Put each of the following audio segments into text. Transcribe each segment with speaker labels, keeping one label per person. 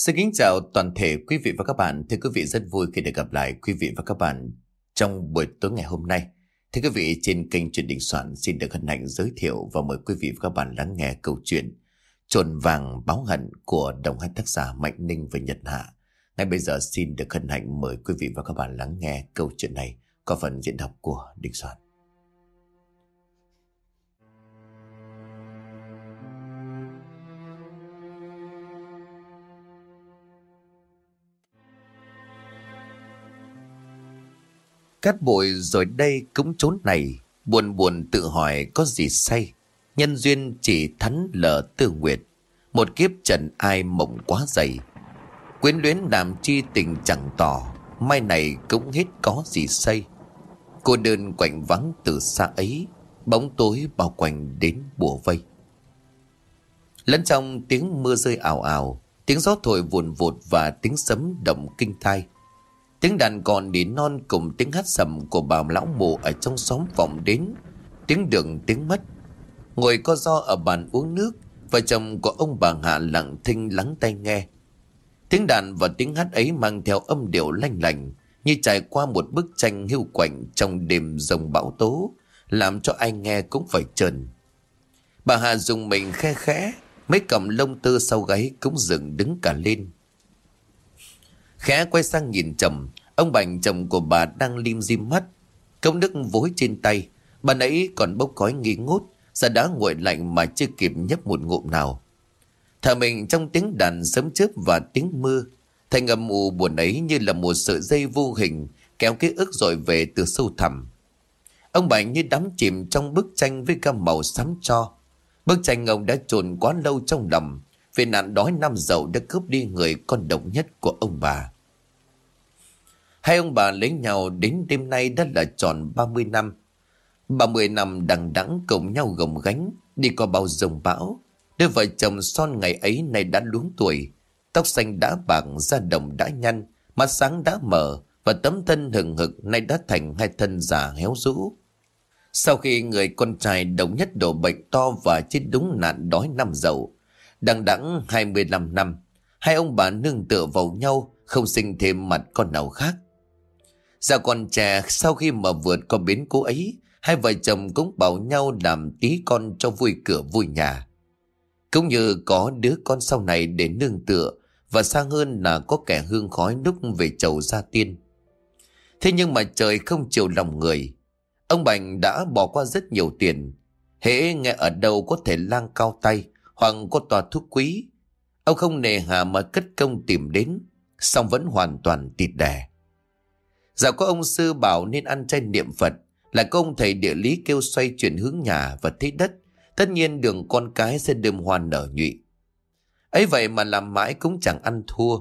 Speaker 1: Xin kính chào toàn thể quý vị và các bạn. Thưa quý vị, rất vui khi được gặp lại quý vị và các bạn trong buổi tối ngày hôm nay. Thưa quý vị, trên kênh Chuyện Đình Soạn xin được hân hạnh giới thiệu và mời quý vị và các bạn lắng nghe câu chuyện Chồn vàng báo hận của đồng hai tác giả Mạnh Ninh và Nhật Hạ. Ngay bây giờ xin được hân hạnh mời quý vị và các bạn lắng nghe câu chuyện này có phần diễn đọc của Đình Soạn. Cát bụi rồi đây cũng chốn này, buồn buồn tự hỏi có gì say. Nhân duyên chỉ thắn lờ tư nguyệt, một kiếp trần ai mộng quá dày. Quyến luyến làm chi tình chẳng tỏ, mai này cũng hết có gì say. Cô đơn quạnh vắng từ xa ấy, bóng tối bao quanh đến bùa vây. Lẫn trong tiếng mưa rơi ào ào, tiếng gió thổi vùn vụt và tiếng sấm động kinh tai. Tiếng đàn còn nỉ non cùng tiếng hát sầm của bà lão mù ở trong xóm vọng đến. Tiếng đường tiếng mất. Ngồi co ro ở bàn uống nước, vợ chồng của ông bà Hạ lặng thinh lắng tai nghe. Tiếng đàn và tiếng hát ấy mang theo âm điệu lanh lành, như trải qua một bức tranh hiu quạnh trong đêm rồng bão tố, làm cho ai nghe cũng phải trờn. Bà Hạ dùng mình khe khẽ, mấy cọng lông tơ sau gáy cũng dựng đứng cả lên. Khẽ quay sang nhìn chồng, ông Bành chồng của bà đang lim dim mắt, cốc nước vối trên tay. Bà nãy còn bốc khói nghi ngút, giờ đã nguội lạnh mà chưa kịp nhấp một ngụm nào. Thở mình trong tiếng đàn sấm chớp và tiếng mưa, thành âm u buồn ấy như là một sợi dây vô hình kéo ký ức dội về từ sâu thẳm. Ông Bành như đắm chìm trong bức tranh với gam màu xám tro. Bức tranh ông đã chôn quá lâu trong lòng, vì nạn đói năm dậu đã cướp đi người con độc nhất của ông bà. Hai ông bà lấy nhau đến đêm nay đã là tròn 30 năm. 30 năm đằng đẵng cùng nhau gồng gánh, đi qua bao giông bão. Đôi vợ chồng son ngày ấy nay đã luống tuổi. Tóc xanh đã bạc, da đồng đã nhăn, mắt sáng đã mở, và tấm thân hừng hực nay đã thành hai thân già héo rũ. Sau khi người con trai độc nhất đổ bệnh to và chết đúng nạn đói năm dậu, đằng đẵng 25 năm, hai ông bà nương tựa vào nhau, không sinh thêm mặt con nào khác. Già còn trẻ, sau khi mà vượt qua biến cố ấy, hai vợ chồng cũng bảo nhau làm tí con cho vui cửa vui nhà. Cũng như có đứa con sau này để nương tựa, và xa hơn là có kẻ hương khói đúc về chầu gia tiên. Thế nhưng mà trời không chiều lòng người. Ông Bành đã bỏ qua rất nhiều tiền. Hễ nghe ở đâu có thể lang cao tay hoặc có tòa thuốc quý, ông không nề hà mà cất công tìm đến, song vẫn hoàn toàn tịt đè. Dạo có ông sư bảo nên ăn chay niệm Phật, là có ông thầy địa lý kêu xoay chuyển hướng nhà và thế đất, tất nhiên đường con cái sẽ đơm hoa nở nhụy. Ấy vậy mà làm mãi cũng chẳng ăn thua.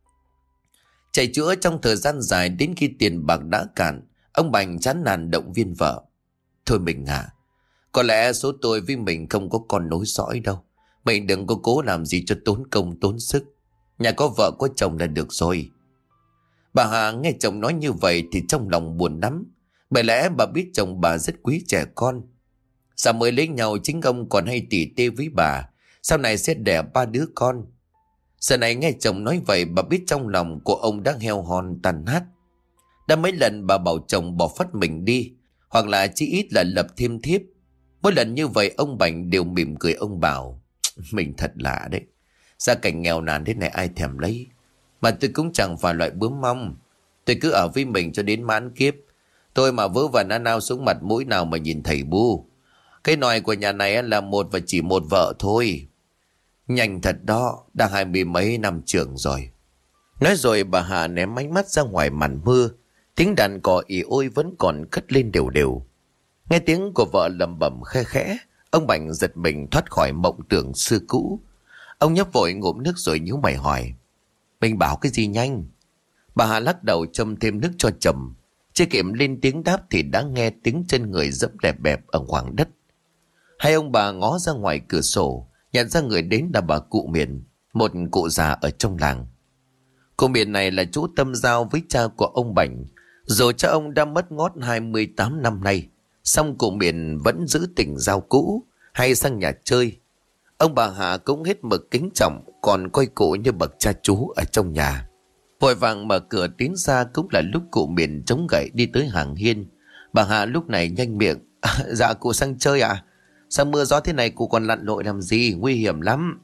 Speaker 1: Chạy chữa trong thời gian dài đến khi tiền bạc đã cạn, ông Bành chán nản động viên vợ. Thôi mình có lẽ số tôi với mình không có con nối dõi đâu. Mình đừng có cố làm gì cho tốn công tốn sức. Nhà có vợ có chồng là được rồi. Bà Hà nghe chồng nói như vậy thì trong lòng buồn lắm. Bởi lẽ bà biết chồng bà rất quý trẻ con. Sao mới lấy nhau chính ông còn hay tỉ tê với bà, sau này sẽ đẻ 3 đứa con. Giờ này nghe chồng nói vậy, bà biết trong lòng của ông đang heo hon tàn nát. Đã mấy lần bà bảo chồng bỏ phắt mình đi, hoặc là chỉ ít là lập thêm thiếp. Mỗi lần như vậy ông Bành đều mỉm cười. Ông bảo: Mình thật lạ đấy, gia cảnh nghèo nàn thế này ai thèm lấy. Mà tôi cũng chẳng phải loại bướm mong. Tôi cứ ở với mình cho đến mãn kiếp. Tôi mà vớ vẩn ăn ao xuống mặt mũi nào mà nhìn thầy bu. Cái nòi của nhà này là một và chỉ một vợ thôi. Nhanh thật đó, đã 20 mấy năm trưởng rồi. Nói rồi bà Hà ném ánh mắt ra ngoài màn mưa. Tiếng đàn cò ì ôi vẫn còn cất lên đều đều. Nghe tiếng của vợ lầm bầm khe khẽ, ông Bành giật mình thoát khỏi mộng tưởng xưa cũ. Ông nhấp vội ngụm nước rồi nhíu mày hỏi: Mình bảo cái gì nhanh? Bà Hà lắc đầu châm thêm nước cho chồng. Chưa kịp lên tiếng đáp thì đã nghe tiếng chân người dẫm lẹp bẹp ở khoảng đất. Hai ông bà ngó ra ngoài cửa sổ, nhận ra người đến là bà cụ Miền, một cụ già ở trong làng. Cụ Miền này là chú tâm giao với cha của ông Bành. Dù cha ông đã mất ngót 28 năm nay, song cụ Miền vẫn giữ tình giao cũ, hay sang nhà chơi. Ông bà Hà cũng hết mực kính trọng, còn coi cụ như bậc cha chú ở trong nhà. Vội vàng mở cửa tiến ra cũng là lúc cụ Miền chống gậy đi tới hàng hiên. Bà Hạ lúc này nhanh miệng. Dạ cụ sang chơi à? Sao mưa gió thế này cụ còn lặn lội làm gì? Nguy hiểm lắm.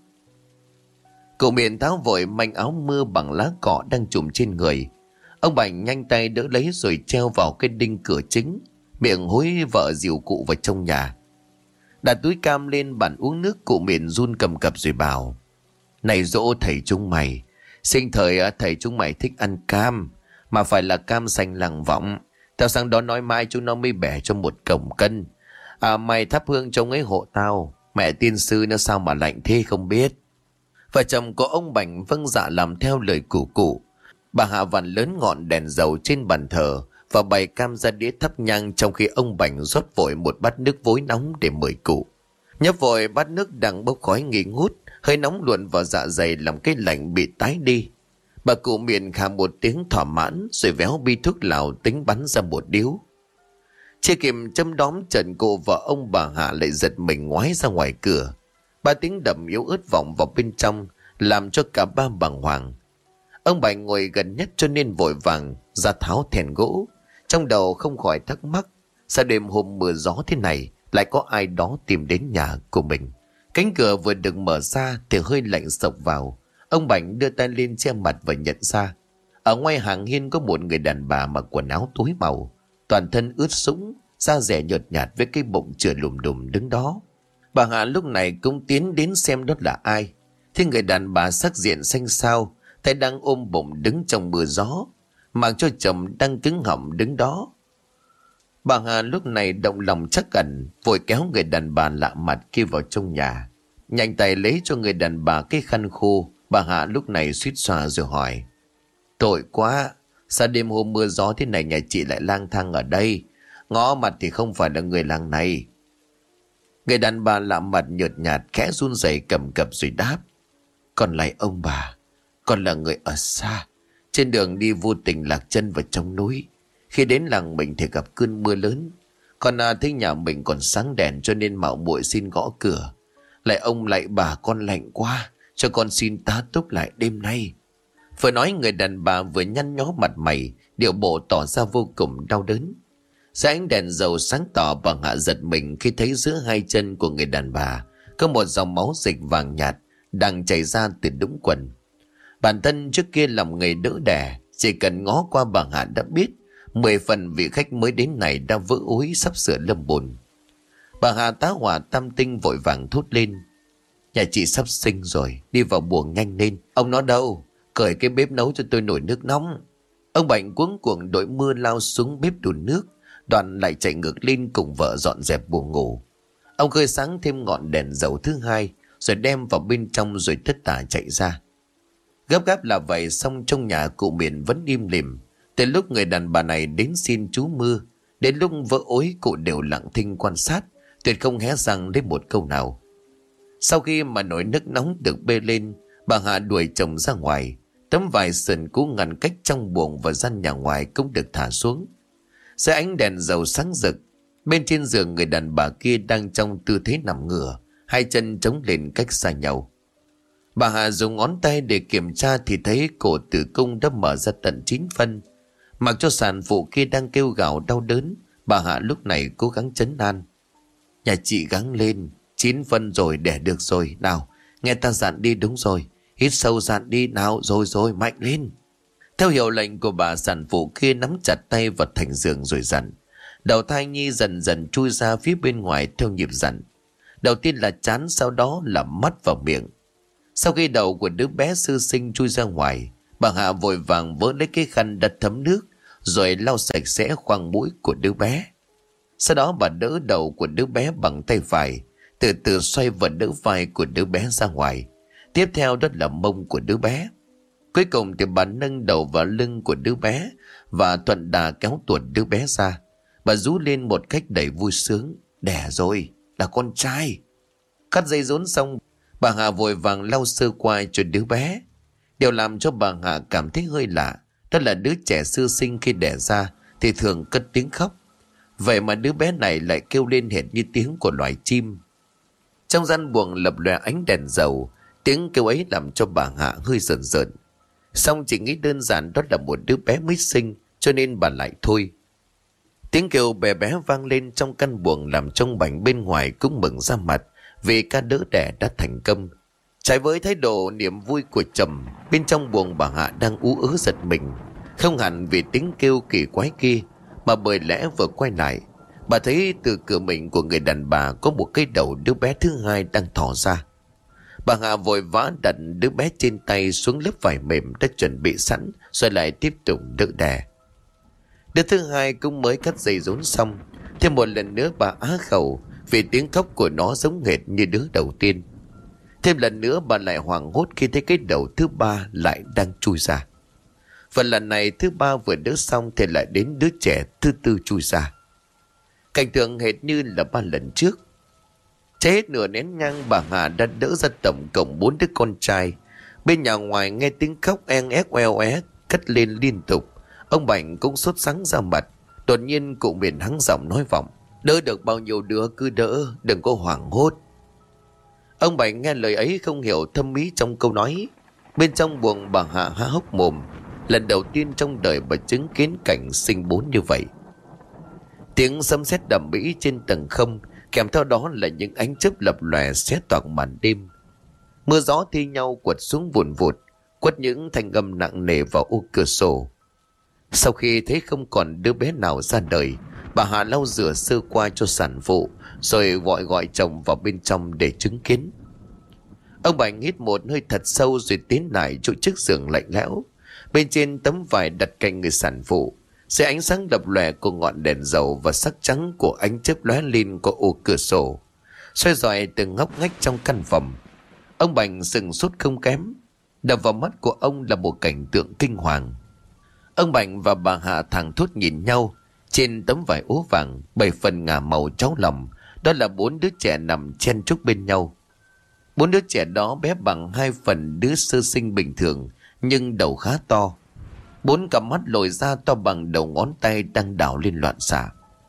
Speaker 1: Cụ Miền tháo vội manh áo mưa bằng lá cọ đang trùm trên người. Ông Bảnh nhanh tay đỡ lấy rồi treo vào cái đinh cửa chính, miệng hối vợ dìu cụ vào trong nhà. Đặt túi cam lên bàn uống nước, cụ Miền run cầm cập rồi bảo: Này dỗ thầy chúng mày, sinh thời thầy chúng mày thích ăn cam, mà phải là cam xanh làng Vọng. Tao sang đó nói mai chúng nó mới bẻ cho 1 cổng cân. Mày thắp hương trong ấy hộ tao. Mẹ tiên sư nó sao mà lạnh thế không biết. Vợ chồng của ông Bảnh vâng dạ làm theo lời của cụ. Bà Hạ vặn lớn ngọn đèn dầu trên bàn thờ và bày cam ra đĩa thắp nhang, trong khi ông Bảnh rót vội một bát nước vối nóng để mời cụ. Nhấp vội bát nước đang bốc khói nghi ngút, hơi nóng luồn vào dạ dày làm cái lạnh bị tái đi. Bà cụ Miền khà một tiếng thỏa mãn rồi véo bi thuốc lào tính bắn ra một điếu. Chưa kịp châm đóm trần, cụ và ông bà Hạ lại giật mình ngoái ra ngoài cửa. 3 tiếng đập yếu ớt vọng vào bên trong làm cho cả ba bàng hoàng. Ông Bảnh ngồi gần nhất cho nên vội vàng ra tháo thèn gỗ. Trong đầu không khỏi thắc mắc, sao đêm hôm mưa gió thế này lại có ai đó tìm đến nhà của mình. Cánh cửa vừa được mở ra thì hơi lạnh sộc vào. Ông Bảnh đưa tay lên che mặt và nhận ra ở ngoài hàng hiên có một người đàn bà mặc quần áo tối màu, toàn thân ướt sũng, da dẻ nhợt nhạt với cái bụng chừa lùm đùm đứng đó. Bà Hạ lúc này cũng tiến đến xem đó là ai. Thì người đàn bà sắc diện xanh xao, tay đang ôm bụng đứng trong mưa gió, mặc cho chồng đang cứng họng đứng đó. Bà Hà lúc này động lòng chắc ẩn, vội kéo người đàn bà lạ mặt kia vào trong nhà. Nhanh tay lấy cho người đàn bà cái khăn khô. Bà Hạ lúc này suýt xoa rồi hỏi: Tội quá, sao đêm hôm mưa gió thế này nhà chị lại lang thang ở đây? Ngó mặt thì không phải là người làng này. Người đàn bà lạ mặt nhợt nhạt khẽ run rẩy cầm cập rồi đáp: Còn lại ông bà, con là người ở xa, trên đường đi vô tình lạc chân vào trong núi. Khi đến làng mình thì gặp cơn mưa lớn. Còn thấy nhà mình còn sáng đèn cho nên mạo muội xin gõ cửa. Lại ông lại bà, con lạnh quá, cho con xin tá túc lại đêm nay. Vừa nói người đàn bà vừa nhăn nhó mặt mày, điệu bộ tỏ ra vô cùng đau đớn. Dưới ánh đèn dầu sáng tỏ, bà Hạ giật mình khi thấy giữa hai chân của người đàn bà có một dòng máu dịch vàng nhạt đang chảy ra từ đũng quần. Bản thân trước kia làm nghề đỡ đẻ, chỉ cần ngó qua bà Hạ đã biết 10 phần vị khách mới đến này đã vỡ ối sắp sửa lâm bồn. Bà Hạ tá hỏa tam tinh vội vàng thốt lên: Nhà chị sắp sinh rồi, đi vào buồng nhanh lên. Ông nó đâu? Cởi cái bếp nấu cho tôi nồi nước nóng. Ông Bảnh cuống cuồng đội mưa lao xuống bếp đun nước, đoạn lại chạy ngược lên cùng vợ dọn dẹp buồng ngủ. Ông khơi sáng thêm ngọn đèn dầu thứ hai rồi đem vào bên trong rồi tất tả chạy ra. Gấp gáp là vậy, xong trong nhà cụ Miền vẫn im lìm. Từ lúc người đàn bà này đến xin chú mưa đến lúc vỡ ối, cụ đều lặng thinh quan sát, tuyệt không hé răng lấy một câu nào. Sau khi mà nồi nước nóng được bê lên, bà Hạ đuổi chồng ra ngoài. Tấm vải sườn cũ ngăn cách trong buồng và gian nhà ngoài cũng được thả xuống. Dưới ánh đèn dầu sáng rực, bên trên giường người đàn bà kia đang trong tư thế nằm ngửa, hai chân chống lên cách xa nhau. Bà Hạ dùng ngón tay để kiểm tra thì thấy cổ tử cung đã mở ra tận 9 phân. Mặc cho sản phụ kia đang kêu gào đau đớn, bà Hạ lúc này cố gắng trấn an: Nhà chị gắng lên, 9 phân rồi, đẻ được rồi. Nào, nghe ta dặn đi. Đúng rồi, hít sâu dặn đi nào. Rồi, mạnh lên. Theo hiệu lệnh của bà, sản phụ kia nắm chặt tay vào thành giường rồi dặn. Đầu thai nhi dần dần chui ra phía bên ngoài theo nhịp dặn. Đầu tiên là trán, sau đó là mắt và miệng. Sau khi đầu của đứa bé sơ sinh chui ra ngoài, bà Hạ vội vàng vớ lấy cái khăn đã thấm nước rồi lau sạch sẽ khoang mũi của đứa bé. Sau đó bà đỡ đầu của đứa bé bằng tay phải, từ từ xoay và đỡ vai của đứa bé ra ngoài. Tiếp theo đó là mông của đứa bé. Cuối cùng thì bà nâng đầu vào lưng của đứa bé và thuận đà kéo tuột đứa bé ra. Bà rú lên một cách đầy vui sướng: Đẻ rồi, là con trai. Cắt dây rốn xong, bà Hạ vội vàng lau sơ qua cho đứa bé. Điều làm cho bà Hạ cảm thấy hơi lạ, đó là đứa trẻ sơ sinh khi đẻ ra thì thường cất tiếng khóc. Vậy mà đứa bé này lại kêu lên hệt như tiếng của loài chim. Trong gian buồng lập lòe ánh đèn dầu, Tiếng kêu ấy làm cho bà Hạ hơi rợn rợn. Xong chỉ nghĩ đơn giản đó là một đứa bé mới sinh, cho nên bà lại thôi. Tiếng kêu bé bé vang lên trong căn buồng làm trong Bảnh bên ngoài cũng mừng ra mặt vì ca đỡ đẻ đã thành công. Trái với thái độ niềm vui của chồng, bên trong buồng bà Hạ đang ú ớ giật mình. Không hẳn vì tiếng kêu kỳ quái kia, mà bởi lẽ vừa quay lại, bà thấy từ cửa mình của người đàn bà có một cái đầu đứa bé thứ hai đang thò ra. Bà Hạ vội vã đặt đứa bé trên tay xuống lớp vải mềm đã chuẩn bị sẵn, rồi lại tiếp tục đỡ đẻ. Đứa thứ hai cũng mới cắt dây rốn xong, thêm một lần nữa bà á khẩu vì tiếng khóc của nó giống hệt như đứa đầu tiên. Thêm lần nữa bà lại hoảng hốt khi thấy cái đầu thứ ba lại đang chui ra. Và lần này thứ ba vừa đỡ xong thì lại đến đứa trẻ thứ tư chui ra. Cảnh tượng hệt như là 3 lần trước. Cháy hết nửa nén nhang, bà Hà đã đỡ ra tổng cộng 4 đứa con trai. Bên nhà ngoài nghe tiếng khóc en ép oeo é cất lên liên tục. Ông Bảnh cũng sốt sắng ra mặt. Đột nhiên cụ miền hắng giọng nói vọng: "Đỡ được bao nhiêu đứa cứ đỡ, đừng có hoảng hốt." Ông Bảnh nghe lời ấy không hiểu thâm ý trong câu nói. Bên trong buồng bà Hạ há hốc mồm. Lần đầu tiên trong đời bà chứng kiến cảnh sinh 4 như vậy. Tiếng sấm sét đầm mỹ trên tầng không, kèm theo đó là những ánh chớp lập lòe xé toạc màn đêm. Mưa gió thi nhau quật xuống vùn vụt, quất những thanh âm nặng nề vào ô cửa sổ. Sau khi thấy không còn đứa bé nào ra đời, bà Hạ lau rửa sơ qua cho sản phụ, rồi gọi chồng vào bên trong để chứng kiến. Ông Bảnh hít một hơi thật sâu rồi tiến lại chỗ chiếc giường lạnh lẽo. Bên trên tấm vải đặt cạnh người sản phụ, dưới ánh sáng lập lòe của ngọn đèn dầu và sắc trắng của ánh chớp lóe lên qua ô cửa sổ, xoay dọi từng ngóc ngách trong căn phòng. Ông Bảnh sừng sốt không kém. Đập vào mắt của ông là một cảnh tượng kinh hoàng. Ông Bảnh và bà Hạ thẳng thốt nhìn nhau. Trên tấm vải ố vàng 7 phần ngả màu cháu lòng, đó là 4 đứa trẻ nằm chen chúc bên nhau. 4 đứa trẻ đó bé bằng 2 phần đứa sơ sinh bình thường, nhưng đầu khá to. 4 cặp mắt lồi ra to bằng đầu ngón tay đang đảo lên loạn xạ.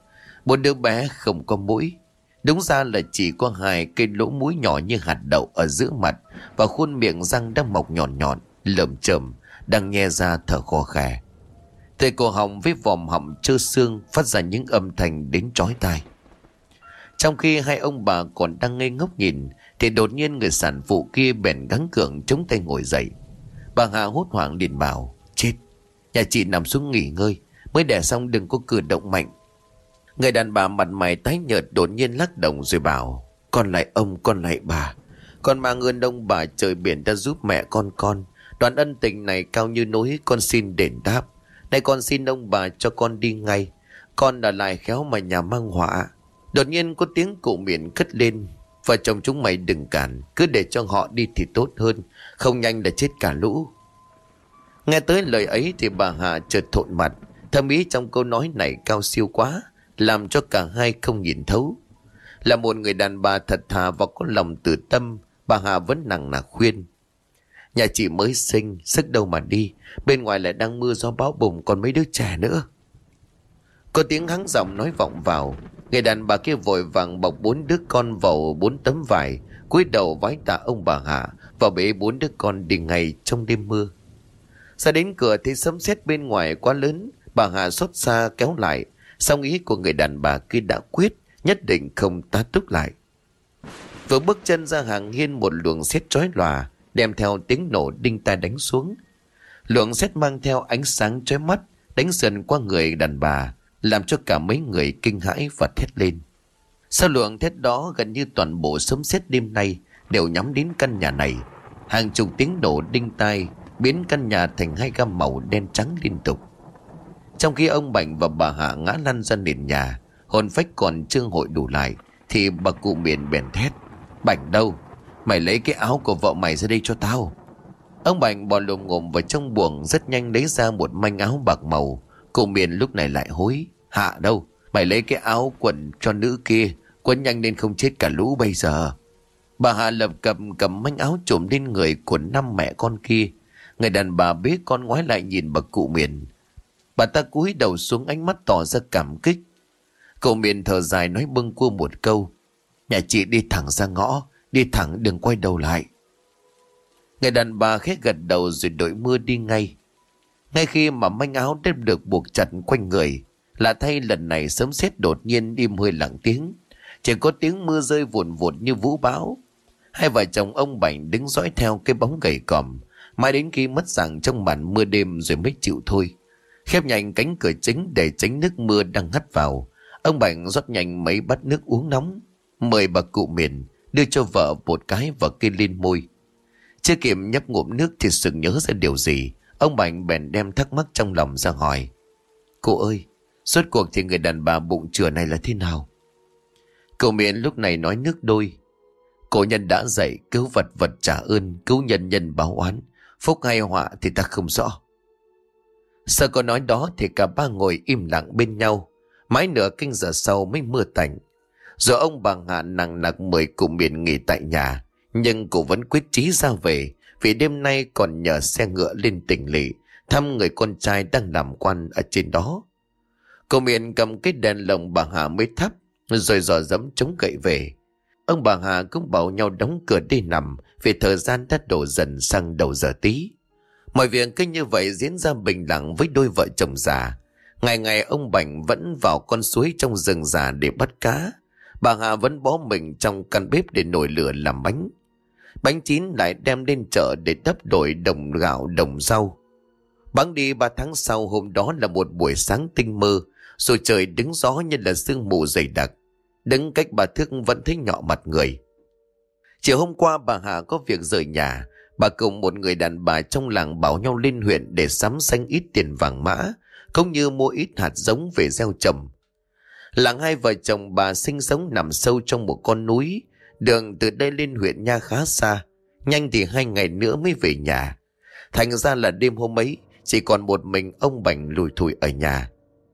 Speaker 1: 4 đứa bé không có mũi. Đúng ra là chỉ có 2 cây lỗ mũi nhỏ như hạt đậu ở giữa mặt, và khuôn miệng răng đang mọc nhọn nhọn, lởm chởm, đang nhe ra thở khò khè. Từ cổ họng với vòm họng trơ xương phát ra những âm thanh đến chói tai. Trong khi hai ông bà còn đang ngây ngốc nhìn, thì đột nhiên người sản phụ kia bèn gắng gượng chống tay ngồi dậy. Bà Hạ hốt hoảng liền bảo: "Chết, nhà chị nằm xuống nghỉ ngơi, mới đẻ xong đừng có cử động mạnh." Người đàn bà mặt mày tái nhợt đột nhiên lắc đầu rồi bảo: "Con lại ông, con lại bà. Con mang ơn ông bà trời biển đã giúp mẹ con. Đoàn ân tình này cao như núi, con xin đền đáp. Này con xin ông bà cho con đi ngay. Con ở lại khéo mà nhà mang họa." Đột nhiên có tiếng cụ miền cất lên: "Vợ chồng chúng mày đừng cản, cứ để cho họ đi thì tốt hơn, không nhanh là chết cả lũ." Nghe tới lời ấy thì bà Hạ chợt thộn mặt. Thâm ý trong câu nói này cao siêu quá, làm cho cả hai không nhìn thấu. Là một người đàn bà thật thà và có lòng từ tâm, bà Hạ vẫn nằng nặc khuyên: "Nhà chị mới sinh, sức đâu mà đi, bên ngoài lại đang mưa gió bão bùng, còn mấy đứa trẻ nữa." Có tiếng hắng giọng nói vọng vào. Người đàn bà kia vội vàng bọc 4 đứa con vào 4 tấm vải, cúi đầu vái tạ ông bà Hạ và bế 4 đứa con đi ngay trong đêm mưa. Ra đến cửa thấy sấm sét bên ngoài quá lớn, bà Hạ xót xa kéo lại. Song ý của người đàn bà kia đã quyết, nhất định không tá túc lại. Vừa bước chân ra hàng hiên, một luồng sét chói lòa đem theo tiếng nổ đinh tai đánh xuống. Luồng sét mang theo ánh sáng chói mắt đánh sượn qua người đàn bà, làm cho cả mấy người kinh hãi và thét lên. Sau luồng thét đó, gần như toàn bộ sấm sét đêm nay đều nhắm đến căn nhà này. Hàng chục tiếng nổ đinh tai biến căn nhà thành 2 gam màu đen trắng liên tục. Trong khi ông Bảnh và bà Hạ ngã lăn ra nền nhà, hồn phách còn chưa hội đủ lại, thì bà cụ miền bèn thét: "Bảnh đâu? Mày lấy cái áo của vợ mày ra đây cho tao." Ông Bảnh bò lồm ngồm vào trong buồng, rất nhanh lấy ra một manh áo bạc màu. Cụ miền lúc này lại hối: "Hạ đâu? Mày lấy cái áo quần cho nữ kia, quấn nhanh nên không chết cả lũ bây giờ." Bà Hạ lập cập cầm manh áo trùm lên người của 5 mẹ con kia. Người đàn bà bế con ngoái lại nhìn bà cụ miền. Bà ta cúi đầu xuống, ánh mắt tỏ ra cảm kích. Cụ miền thở dài nói bâng quơ một câu: "Nhà chị đi thẳng ra ngõ, đi thẳng đừng quay đầu lại." Người đàn bà khẽ gật đầu rồi đội mưa đi ngay. Ngay khi mà manh áo đã được buộc chặt quanh người, lạ thay lần này sấm sét đột nhiên im hơi lặng tiếng, chỉ có tiếng mưa rơi vụn vụt như vũ bão. Hai vợ chồng ông Bảnh đứng dõi theo cái bóng gầy còm, mãi đến khi mất dạng trong màn mưa đêm rồi mới chịu thôi. Khép nhanh cánh cửa chính để tránh nước mưa đang hắt vào, ông Bảnh rót nhanh mấy bát nước uống nóng, mời bà cụ Miền đưa cho vợ một cái và kê lên môi. Chưa kịp nhấp ngụm nước thì sực nhớ ra điều gì, ông Bảnh bèn đem thắc mắc trong lòng ra hỏi: "Cô ơi, rốt cuộc thì người đàn bà bụng chửa này là thế nào?" Cậu Miền lúc này nói nước đôi: "Cổ nhân đã dạy cứu vật vật trả ơn, cứu nhân nhân báo oán, phúc hay họa thì ta không rõ." Sau câu nói đó thì cả ba ngồi im lặng bên nhau, mãi nửa canh giờ sau mới mưa tạnh. Rồi ông bà Hạ nặng nặc mời cụ Miền nghỉ tại nhà, nhưng cụ vẫn quyết chí ra về, vì đêm nay còn nhờ xe ngựa lên tỉnh lỵ thăm người con trai đang làm quan ở trên đó. Cụ Miền cầm cái đèn lồng bà Hạ mới thắp, rồi dò dẫm chống gậy về. Ông bà Hà cũng bảo nhau đóng cửa đi nằm, vì thời gian đã đổ dần sang đầu giờ tí. Mọi việc cứ như vậy diễn ra bình lặng với đôi vợ chồng già. Ngày ngày ông Bảnh vẫn vào con suối trong rừng già để bắt cá. Bà Hà vẫn bó mình trong căn bếp để nổi lửa làm bánh. Bánh chín lại đem lên chợ để đắp đổi đồng gạo đồng rau. Bẵng đi 3 tháng sau, hôm đó là một buổi sáng tinh mơ, rồi trời đứng gió như là sương mù dày đặc. Đứng cách 3 thước vẫn thấy nhọ mặt người. Chiều hôm qua bà Hà có việc rời nhà. Bà cùng một người đàn bà trong làng bảo nhau lên huyện để sắm xanh ít tiền vàng mã, cũng như mua ít hạt giống về gieo trồng. Làng hai vợ chồng bà sinh sống nằm sâu trong một con núi, đường từ đây lên huyện Nha khá xa, nhanh thì 2 ngày nữa mới về nhà. Thành ra là đêm hôm ấy chỉ còn một mình ông Bảnh lủi thủi ở nhà.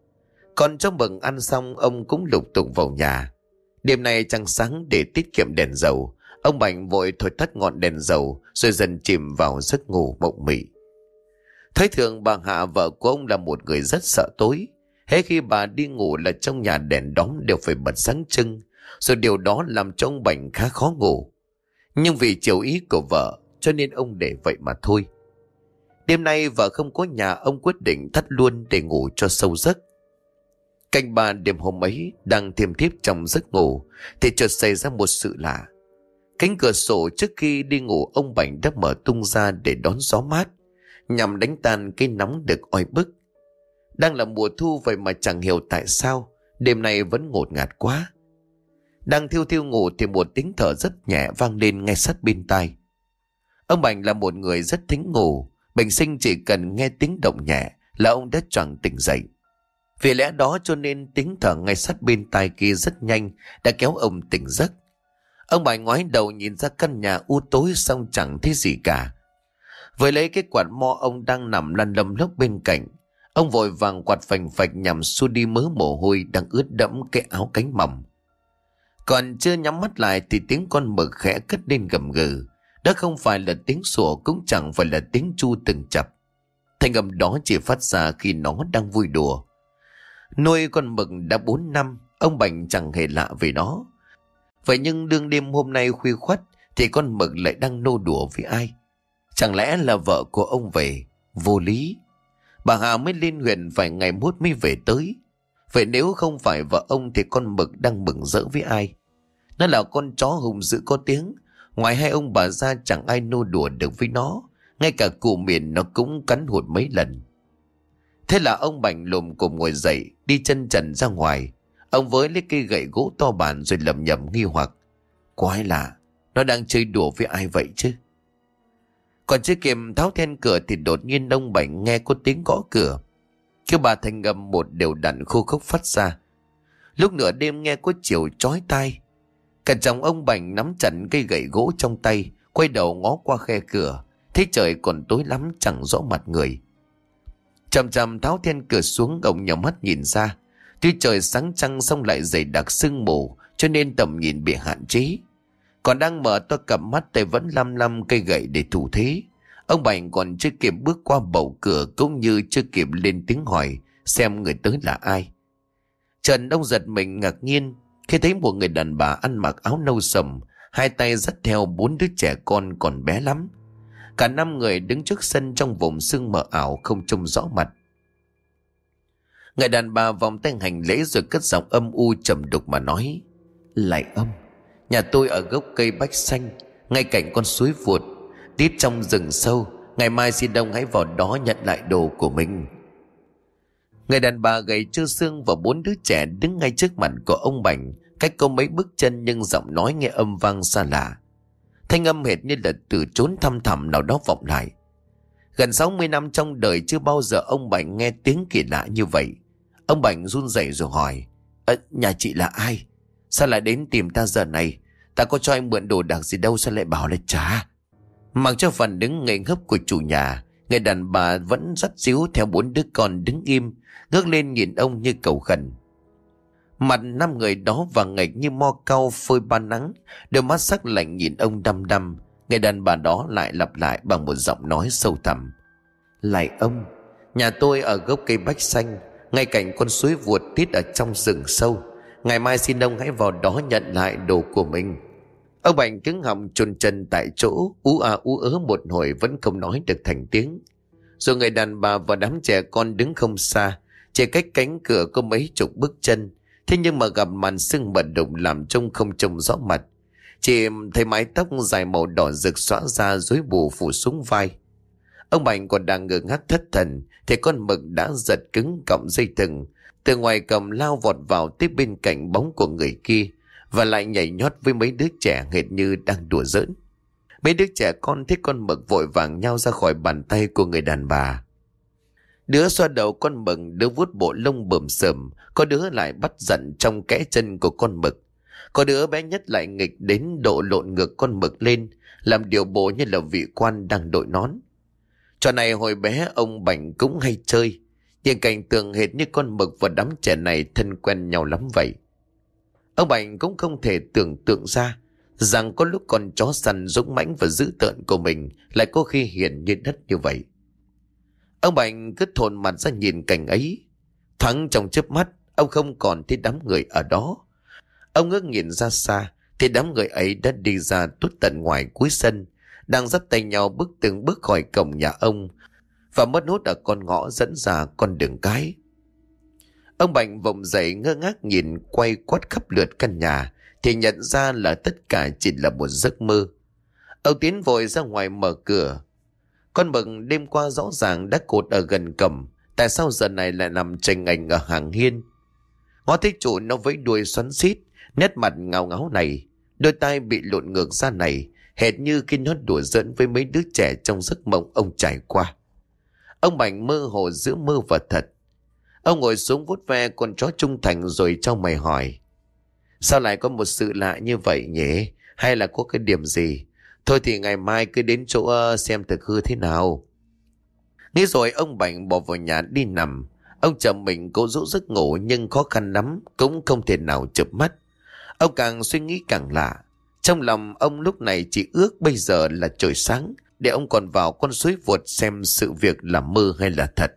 Speaker 1: Còn trong bừng ăn xong, ông cũng lục tục vào nhà. Đêm nay trăng sáng, để tiết kiệm đèn dầu, ông Bảnh vội thổi tắt ngọn đèn dầu rồi dần chìm vào giấc ngủ mộng mị. Thấy thường bà Hạ vợ của ông là một người rất sợ tối. Hễ khi bà đi ngủ là trong nhà đèn đóm đều phải bật sáng trưng, rồi điều đó làm cho ông Bảnh khá khó ngủ. Nhưng vì chiều ý của vợ cho nên ông để vậy mà thôi. Đêm nay vợ không có nhà, ông quyết định tắt luôn để ngủ cho sâu giấc. Canh ba đêm hôm ấy, đang thiêm thiếp trong giấc ngủ thì chợt xảy ra một sự lạ. Cánh cửa sổ trước khi đi ngủ ông Bảnh đã mở tung ra để đón gió mát, nhằm đánh tan cái nóng được oi bức. Đang là mùa thu vậy mà chẳng hiểu tại sao đêm nay vẫn ngột ngạt quá. Đang thiêu thiêu ngủ thì một tiếng thở rất nhẹ vang lên ngay sát bên tai. Ông Bảnh là một người rất thính ngủ, bình sinh chỉ cần nghe tiếng động nhẹ là ông đã choàng tỉnh dậy. Vì lẽ đó cho nên tiếng thở ngay sát bên tai kia rất nhanh đã kéo ông tỉnh giấc. Ông Bảnh ngoái đầu nhìn ra căn nhà u tối xong chẳng thấy gì cả. Với lấy cái quạt mo ông đang nằm lăn lầm lốc bên cạnh, ông vội vàng quạt phành phạch nhằm xua đi mớ mồ hôi đang ướt đẫm cái áo cánh mỏng. Còn chưa nhắm mắt lại thì tiếng con mực khẽ cất lên gầm gừ. Đó không phải là tiếng sủa, cũng chẳng phải là tiếng chu từng chập. Thanh âm đó chỉ phát ra khi nó đang vui đùa. Nuôi con mực đã 4 năm, ông Bảnh chẳng hề lạ về nó. Vậy nhưng đương đêm hôm nay khuya khoắt thì con mực lại đang nô đùa với ai? Chẳng lẽ là vợ của ông về? Vô lý. Bà Hà mới lên huyện vài ngày mốt mới về tới. Vậy nếu không phải vợ ông thì con mực đang mừng rỡ với ai? Nó là con chó hùng dữ có tiếng, ngoài hai ông bà ra chẳng ai nô đùa được với nó. Ngay cả cụ Miền nó cũng cắn hụt mấy lần. Thế là ông Bảnh lùm cùm ngồi dậy, đi chân trần ra ngoài. Ông với lấy cây gậy gỗ to bản rồi lẩm nhẩm nghi hoặc: quái lạ, nó đang chơi đùa với ai vậy chứ? Còn chưa kịp tháo then cửa thì đột nhiên ông Bảnh nghe có tiếng gõ cửa. Cái bà thanh âm một đều đặn khô khốc phát ra. Lúc nửa đêm nghe có chiều chói tai. Cả chồng ông Bảnh nắm chặt cây gậy gỗ trong tay, quay đầu ngó qua khe cửa, thấy trời còn tối lắm chẳng rõ mặt người. Chậm chậm tháo then cửa xuống, ông nhắm mắt nhìn ra. Tuy trời sáng trăng xong lại dày đặc sương mù, cho nên tầm nhìn bị hạn chế. Còn đang mở to cặp mắt, tay vẫn lăm lăm cây gậy để thủ thế. Ông Bảnh còn chưa kịp bước qua bầu cửa, cũng như chưa kịp lên tiếng hỏi xem người tới là ai. Trần ông giật mình ngạc nhiên khi thấy một người đàn bà ăn mặc áo nâu sầm, hai tay dắt theo 4 đứa trẻ con còn bé lắm. Cả 5 người đứng trước sân trong vùng sương mờ ảo không trông rõ mặt. Người đàn bà vòng tay hành lễ rồi cất giọng âm u trầm đục mà nói: Lạy ông, nhà tôi ở gốc cây bách xanh, ngay cạnh con suối Vuột, tít trong rừng sâu. Ngày mai xin ông hãy vào đó nhận lại đồ của mình. Người đàn bà gầy trơ xương và 4 đứa trẻ đứng ngay trước mặt của ông Bảnh, cách có mấy bước chân nhưng giọng nói nghe âm vang xa lạ. Thanh âm hệt như là từ chốn thăm thẳm nào đó vọng lại. Gần 60 năm trong đời chưa bao giờ ông Bảnh nghe tiếng kỳ lạ như vậy. Ông Bảnh run rẩy rồi hỏi: Nhà chị là ai? Sao lại đến tìm ta giờ này? Ta có cho anh mượn đồ đạc gì đâu, sao lại bảo là trả? Mặc cho phần đứng ngây ngốc của chủ nhà, người đàn bà vẫn dắt díu theo 4 đứa con đứng im, ngước lên nhìn ông như cầu khẩn. Mặt 5 người đó vàng nghệch như mo cau phơi ban nắng, đôi mắt sắc lạnh nhìn ông đăm đăm. Người đàn bà đó lại lặp lại bằng một giọng nói sâu thẳm: Lạy ông, nhà tôi ở gốc cây bách xanh, ngay cạnh con suối Vuột tít ở trong rừng sâu. Ngày mai xin ông hãy vào đó nhận lại đồ của mình. Ông Bảnh cứng họng chôn chân tại chỗ, ú a ú ớ một hồi vẫn không nói được thành tiếng. Rồi người đàn bà và đám trẻ con đứng không xa, chỉ cách cánh cửa có mấy chục bước chân. Thế nhưng mà gặp màn sương mờ đục làm trông không trông rõ mặt, chỉ thấy mái tóc dài màu đỏ rực xõa ra rối bù phủ xuống vai. Ông Bảnh còn đang ngơ ngác thất thần thì con mực đã giật cứng cọng dây thừng, từ ngoài cầm lao vọt vào tiếp bên cạnh bóng của người kia, và lại nhảy nhót với mấy đứa trẻ hệt như đang đùa giỡn. Mấy đứa trẻ con thấy con mực vội vàng nhao ra khỏi bàn tay của người đàn bà. Đứa xoa đầu con mực, đứa vuốt bộ lông bờm sờm, có đứa lại bắt giận trong kẽ chân của con mực, có đứa bé nhất lại nghịch đến độ lộn ngược con mực lên, làm điều bộ như là vị quan đang đội nón. Trò này hồi bé ông Bảnh cũng hay chơi, nhưng cảnh tượng hệt như con mực và đám trẻ này thân quen nhau lắm vậy. Ông Bảnh cũng không thể tưởng tượng ra rằng có lúc con chó săn dũng mãnh và dữ tợn của mình lại có khi hiền như đất như vậy. Ông Bảnh cứ thồn mặt ra nhìn cảnh ấy. Thoáng trong chớp mắt, ông không còn thấy đám người ở đó. Ông ngước nhìn ra xa thì đám người ấy đã đi ra tuốt tận ngoài cuối sân, đang dắt tay nhau bước từng bước khỏi cổng nhà ông và mất hút ở con ngõ dẫn ra con đường cái. Ông Bảnh vùng dậy ngơ ngác nhìn quay quát khắp lượt căn nhà thì nhận ra là tất cả chỉ là một giấc mơ. Ông tiến vội ra ngoài mở cửa. Con mực đêm qua rõ ràng đã cột ở gần cổng, tại sao giờ này lại nằm chềnh ềnh ở hàng hiên? Ngó thấy chủ nó với đuôi xoắn xít, nét mặt ngáo ngáo này, đôi tai bị lộn ngược ra này, hệt như khi nó đùa giỡn với mấy đứa trẻ trong giấc mộng ông trải qua. Ông Bảnh mơ hồ giữa mơ và thật. Ông ngồi xuống vuốt ve con chó trung thành rồi trong mày hỏi: Sao lại có một sự lạ như vậy nhỉ? Hay là có cái điểm gì? Thôi thì ngày mai cứ đến chỗ xem thực hư thế nào. Nghĩ rồi ông Bảnh bỏ vào nhà đi nằm. Ông chồng mình cố dỗ giấc ngủ nhưng khó khăn lắm, cũng không thể nào chợp mắt. Ông càng suy nghĩ càng lạ. Trong lòng ông lúc này chỉ ước bây giờ là trời sáng, để ông còn vào con suối Vuột xem sự việc là mơ hay là thật.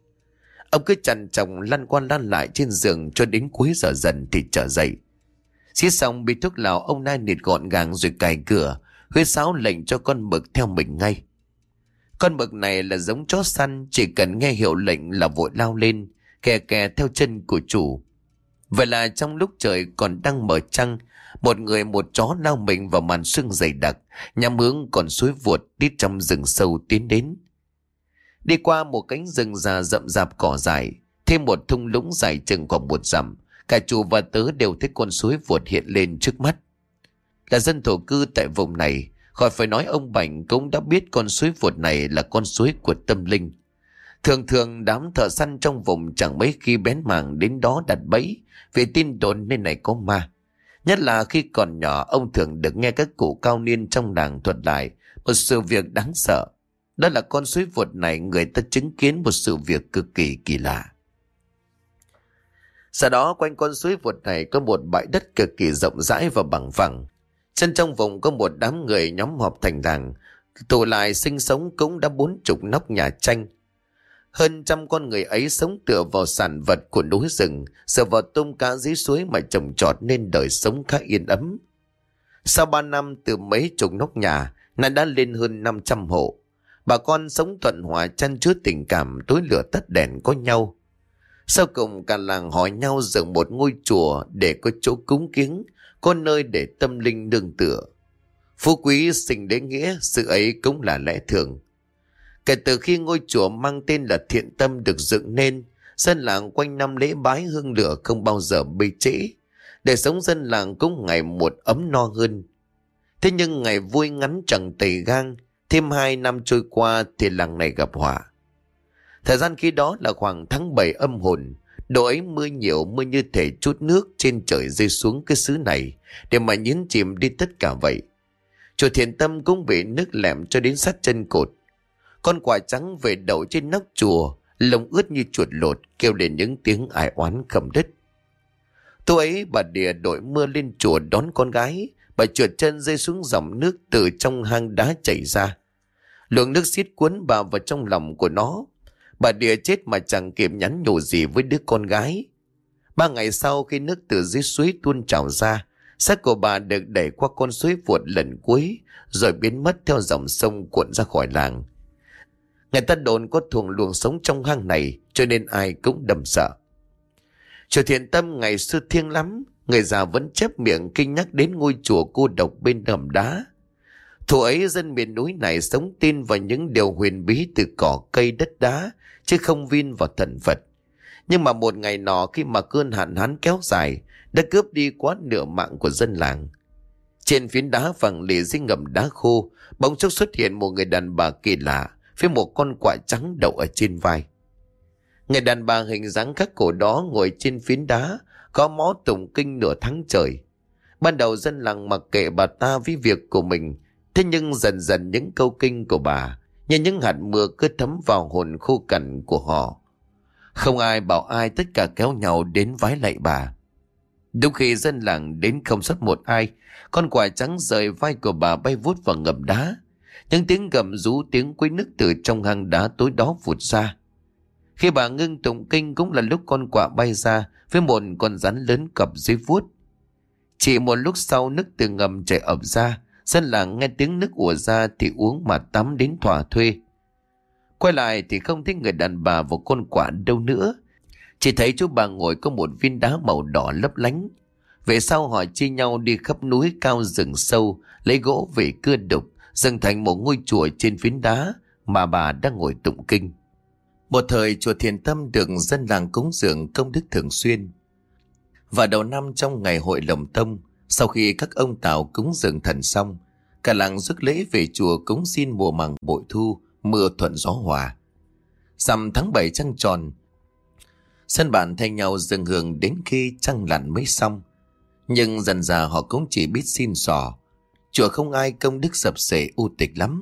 Speaker 1: Ông cứ chằn chòng lăn qua lăn lại trên giường cho đến cuối giờ dần thì trở dậy. Xiết xong bị thuốc lào, ông nai nịt gọn gàng rồi cài cửa, huyết sáo lệnh cho con mực theo mình ngay. Con mực này là giống chó săn, chỉ cần nghe hiệu lệnh là vội lao lên, kè kè theo chân của chủ. Vậy là trong lúc trời còn đang mở trăng, một người một chó lao mình vào màn sương dày đặc, nhắm hướng con suối Vuột tít trong rừng sâu tiến đến. Đi qua một cánh rừng già rậm rạp cỏ dại, thêm một thung lũng dài chừng khoảng 1 dặm, cả chủ và tớ đều thấy con suối Vuột hiện lên trước mắt. Là dân thổ cư tại vùng này, khỏi phải nói ông Bảnh cũng đã biết con suối Vuột này là con suối của tâm linh. Thường thường đám thợ săn trong vùng chẳng mấy khi bén mảng đến đó đặt bẫy, vì tin đồn nơi này có ma. Nhất là khi còn nhỏ, ông thường được nghe các cụ cao niên trong làng thuật lại một sự việc đáng sợ. Đó là con suối Vuột này người ta chứng kiến một sự việc cực kỳ kỳ lạ. Sau đó quanh con suối Vuột này có một bãi đất cực kỳ rộng rãi và bằng phẳng. Chân trong vùng có một đám người nhóm họp thành làng, tụ lại sinh sống cũng đã 40 nóc nhà tranh. Hơn 100 con người ấy sống tựa vào sản vật của núi rừng, dựa vào tôm cá dưới suối mà trồng trọt nên đời sống khá yên ấm. Sau 3 năm từ mấy chục nóc nhà, nay đã lên hơn 500 hộ. Bà con sống thuận hòa chăn chứa tình cảm, tối lửa tắt đèn có nhau. Sau cùng cả làng hỏi nhau dựng một ngôi chùa để có chỗ cúng kiếng, có nơi để tâm linh nương tựa. Phú quý sinh đế nghĩa, sự ấy cũng là lẽ thường. Kể từ khi ngôi chùa mang tên là Thiện Tâm được dựng nên, dân làng quanh năm lễ bái hương lửa không bao giờ bê trễ. Đời sống dân làng cũng ngày một ấm no hơn. Thế nhưng ngày vui ngắn chẳng tầy gang, thêm 2 năm trôi qua thì làng này gặp họa. Thời gian khi đó là khoảng tháng 7 âm hồn. Độ ấy mưa nhiều, mưa như thể chút nước trên trời rơi xuống cái xứ này để mà nhấn chìm đi tất cả vậy. Chùa Thiện Tâm cũng bị nước lẹm cho đến sát chân cột. Con quạ trắng về đậu trên nóc chùa, lông ướt như chuột lột, kêu lên những tiếng ai oán khẩm đứt. Tối ấy bà Địa đội mưa lên chùa đón con gái. Bà trượt chân rơi xuống dòng nước từ trong hang đá chảy ra. Luồng nước xiết cuốn bà vào trong lòng của nó. Bà Địa chết mà chẳng kịp nhắn nhủ gì với đứa con gái. 3 ngày sau, khi nước từ dưới suối tuôn trào ra, xác của bà được đẩy qua con suối Vuột lần cuối, rồi biến mất theo dòng sông cuộn ra khỏi làng. Người ta đồn có thuồng luồng sống trong hang này, cho nên ai cũng đầm sợ. Chùa Thiện Tâm ngày xưa thiêng lắm, người già vẫn chép miệng kinh nhắc đến ngôi chùa cô độc bên hầm đá. Thuở ấy dân miền núi này sống tin vào những điều huyền bí từ cỏ cây đất đá, chứ không vin vào thần Phật. Nhưng mà một ngày nọ, khi mà cơn hạn hán kéo dài đã cướp đi quá nửa mạng của dân làng, trên phiến đá phẳng lì dưới ngầm đá khô, bỗng chốc xuất hiện một người đàn bà kỳ lạ với một con quạ trắng đậu ở trên vai. Người đàn bà hình dáng khắc cổ đó ngồi trên phiến đá, có mó tụng kinh nửa tháng trời. Ban đầu dân làng mặc kệ bà ta với việc của mình, thế nhưng dần dần những câu kinh của bà như những hạt mưa cứ thấm vào hồn khô cằn của họ. Không ai bảo ai, tất cả kéo nhau đến vái lạy bà. Đúng khi dân làng đến không sót một ai, con quạ trắng rời vai của bà bay vút vào ngầm đá. Những tiếng gầm rú, tiếng quấy nức từ trong hang đá tối đó vụt ra. Khi bà ngưng tụng kinh cũng là lúc con quạ bay ra với một con rắn lớn cập dưới vuốt. Chỉ một lúc sau, nước từ ngầm chảy ập ra. Dân làng nghe tiếng nước ùa ra thì uống mà tắm đến thỏa thuê. Quay lại thì không thấy người đàn bà và con quạ đâu nữa. Chỉ thấy chú bà ngồi có một viên đá màu đỏ lấp lánh. Về sau họ chia nhau đi khắp núi cao rừng sâu, lấy gỗ về cưa đục, dựng thành một ngôi chùa trên phiến đá mà bà đang ngồi tụng kinh. Một thời chùa Thiện Tâm được dân làng cúng dường công đức thường xuyên. Và đầu năm trong ngày hội lồng tông, sau khi các ông Tào cúng dường thần xong, cả làng rước lễ về chùa cúng xin mùa màng bội thu, mưa thuận gió hòa. Rằm tháng 7 trăng tròn, dân bản thay nhau dâng hương đến khi trăng lặn mới xong. Nhưng dần dà họ cũng chỉ biết xin xỏ. Chùa không ai công đức sập sệ u tịch lắm.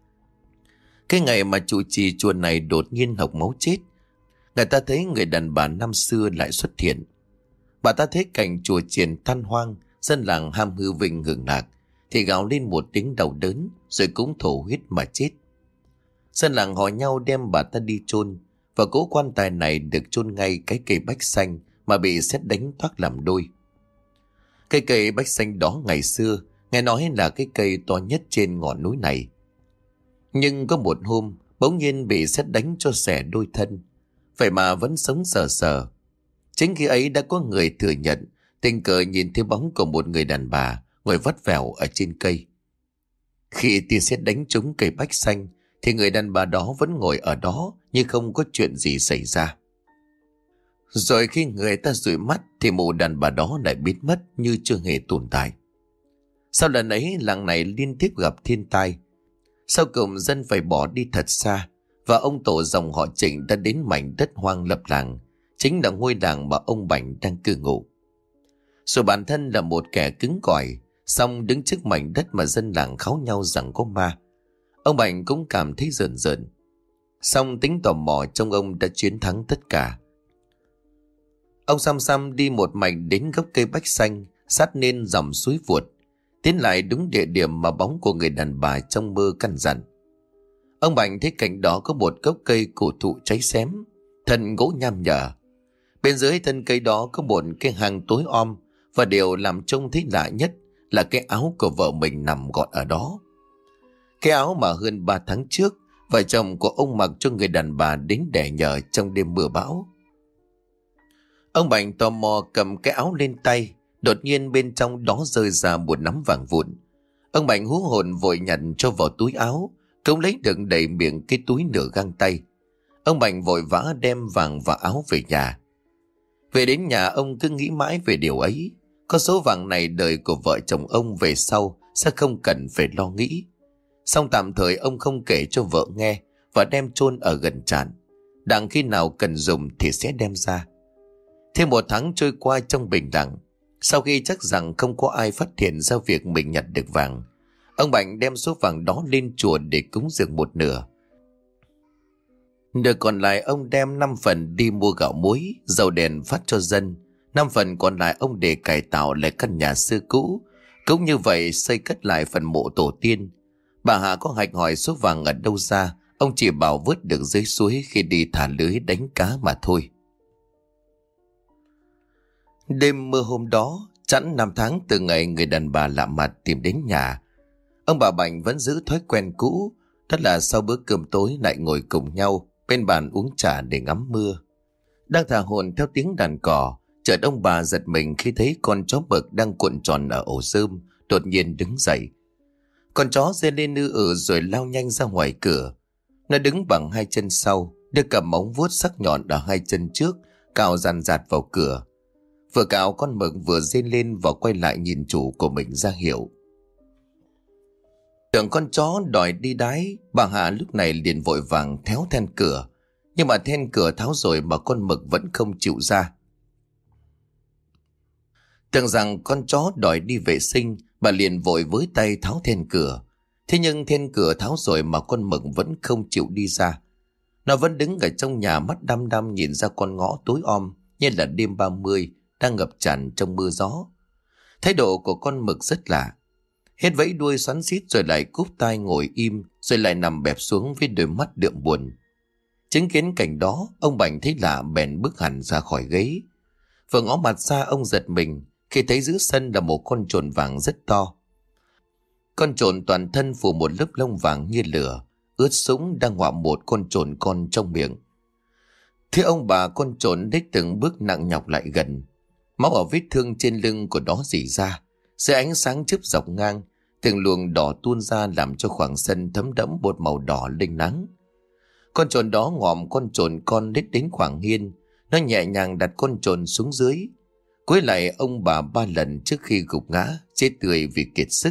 Speaker 1: Cái ngày mà trụ trì chùa này đột nhiên hộc máu chết, người ta thấy người đàn bà năm xưa lại xuất hiện. Bà ta thấy cảnh chùa chiền than hoang, dân làng ham hư vinh hưởng lạc, thì gào lên một tiếng đau đớn, rồi cũng thổ huyết mà chết. Dân làng hỏi nhau đem bà ta đi chôn, và cỗ quan tài này được chôn ngay cái cây bách xanh mà bị sét đánh toác làm đôi. Cây cây bách xanh đó ngày xưa nghe nói là cái cây to nhất trên ngọn núi này. Nhưng có một hôm bỗng nhiên bị sét đánh cho xẻ đôi thân, vậy mà vẫn sống sờ sờ. Chính khi ấy đã có người thừa nhận tình cờ nhìn thấy bóng của một người đàn bà ngồi vắt vẻo ở trên cây. Khi tia sét đánh trúng cây bách xanh thì người đàn bà đó vẫn ngồi ở đó như không có chuyện gì xảy ra. Rồi khi người ta dụi mắt thì mụ đàn bà đó lại biến mất như chưa hề tồn tại. Sau lần ấy làng này liên tiếp gặp thiên tai. Sau cùng dân phải bỏ đi thật xa, và ông tổ dòng họ Trịnh đã đến mảnh đất hoang lập làng, chính là ngôi làng mà ông Bảnh đang cư ngụ. Dù bản thân là một kẻ cứng cỏi, song đứng trước mảnh đất mà dân làng kháo nhau rằng có ma, ông Bảnh cũng cảm thấy rợn rợn. Song tính tò mò trong ông đã chiến thắng tất cả. Ông xăm xăm đi một mạch đến gốc cây bách xanh sát nên dòng suối Vuột, tiến lại đúng địa điểm mà bóng của người đàn bà trong mơ căn dặn. Ông Bảnh thấy cạnh đó có một gốc cây cổ thụ cháy xém, thân gỗ nham nhở. Bên dưới thân cây đó có một cái hang tối om, và điều làm trông thấy lạ nhất là cái áo của vợ mình nằm gọn ở đó. Cái áo mà hơn 3 tháng trước Vợ chồng của ông mặc cho người đàn bà đến đẻ nhờ trong đêm mưa bão. Ông Bành tò mò cầm cái áo lên tay, đột nhiên bên trong đó rơi ra một nắm vàng vụn. Ông Bành hú hồn vội nhặt cho vào túi áo, cũng lấy đựng đầy miệng cái túi nửa găng tay. Ông Bành vội vã đem vàng và áo về nhà. Về đến nhà ông cứ nghĩ mãi về điều ấy. Có số vàng này đời của vợ chồng ông về sau sẽ không cần phải lo nghĩ. Xong tạm thời ông không kể cho vợ nghe và đem chôn ở gần tràn. Đặng khi nào cần dùng thì sẽ đem ra. Thêm 1 tháng trôi qua trong bình lặng. Sau khi chắc rằng không có ai phát hiện ra việc mình nhặt được vàng, ông Bành đem số vàng đó lên chùa để cúng dường một nửa. Nửa còn lại ông đem 5 phần đi mua gạo muối, dầu đèn phát cho dân. 5 phần còn lại ông để cải tạo lại căn nhà xưa cũ, cũng như vậy xây cất lại phần mộ tổ tiên. Bà Hà có hạch hỏi số vàng ở đâu ra, ông chỉ bảo vớt được dưới suối khi đi thả lưới đánh cá mà thôi. Đêm mưa hôm đó, chẵn 5 tháng từ ngày người đàn bà lạ mặt tìm đến nhà, ông bà Bành vẫn giữ thói quen cũ, đó là sau bữa cơm tối lại ngồi cùng nhau bên bàn uống trà để ngắm mưa. Đang thả hồn theo tiếng đàn cò, chợt ông bà giật mình khi thấy con chó mực đang cuộn tròn ở ổ rơm đột nhiên đứng dậy. Con chó rên lên ư rồi lao nhanh ra ngoài cửa. Nó đứng bằng 2 chân sau, đưa cầm móng vuốt sắc nhọn ở 2 chân trước, cào dàn dạt vào cửa. Vừa cào con mực vừa rên lên và quay lại nhìn chủ của mình ra hiệu. Tưởng con chó đòi đi đái, bà Hạ lúc này liền vội vàng tháo then cửa. Nhưng mà then cửa tháo rồi mà con mực vẫn không chịu ra. Tưởng rằng con chó đòi đi vệ sinh, bà liền vội với tay tháo then cửa. Thế nhưng then cửa tháo rồi mà con mực vẫn không chịu đi ra. Nó vẫn đứng ở trong nhà mắt đăm đăm nhìn ra con ngõ tối om như là đêm 30 đang ngập tràn trong mưa gió. Thái độ của con mực rất lạ. Hết vẫy đuôi xoắn xít rồi lại cúp tai ngồi im, rồi lại nằm bẹp xuống với đôi mắt đượm buồn. Chứng kiến cảnh đó, ông Bành thấy lạ bèn bước hẳn ra khỏi ghế. Vừa ngó mặt ra ông giật mình khi thấy giữa sân là một con chồn vàng rất to. Con chồn toàn thân phủ một lớp lông vàng như lửa, ướt sũng đang ngoạm một con chồn con trong miệng. Thế ông bà con chồn đích từng bước nặng nhọc lại gần. Máu ở vết thương trên lưng của nó rỉ ra, dưới ánh sáng chớp dọc ngang, từng luồng đỏ tuôn ra làm cho khoảng sân thấm đẫm bột màu đỏ linh nắng. Con chồn đó ngòm con chồn con đích đến khoảng hiên, nó nhẹ nhàng đặt con chồn xuống dưới, cúi lại ông bà 3 lần trước khi gục ngã chết tươi vì kiệt sức.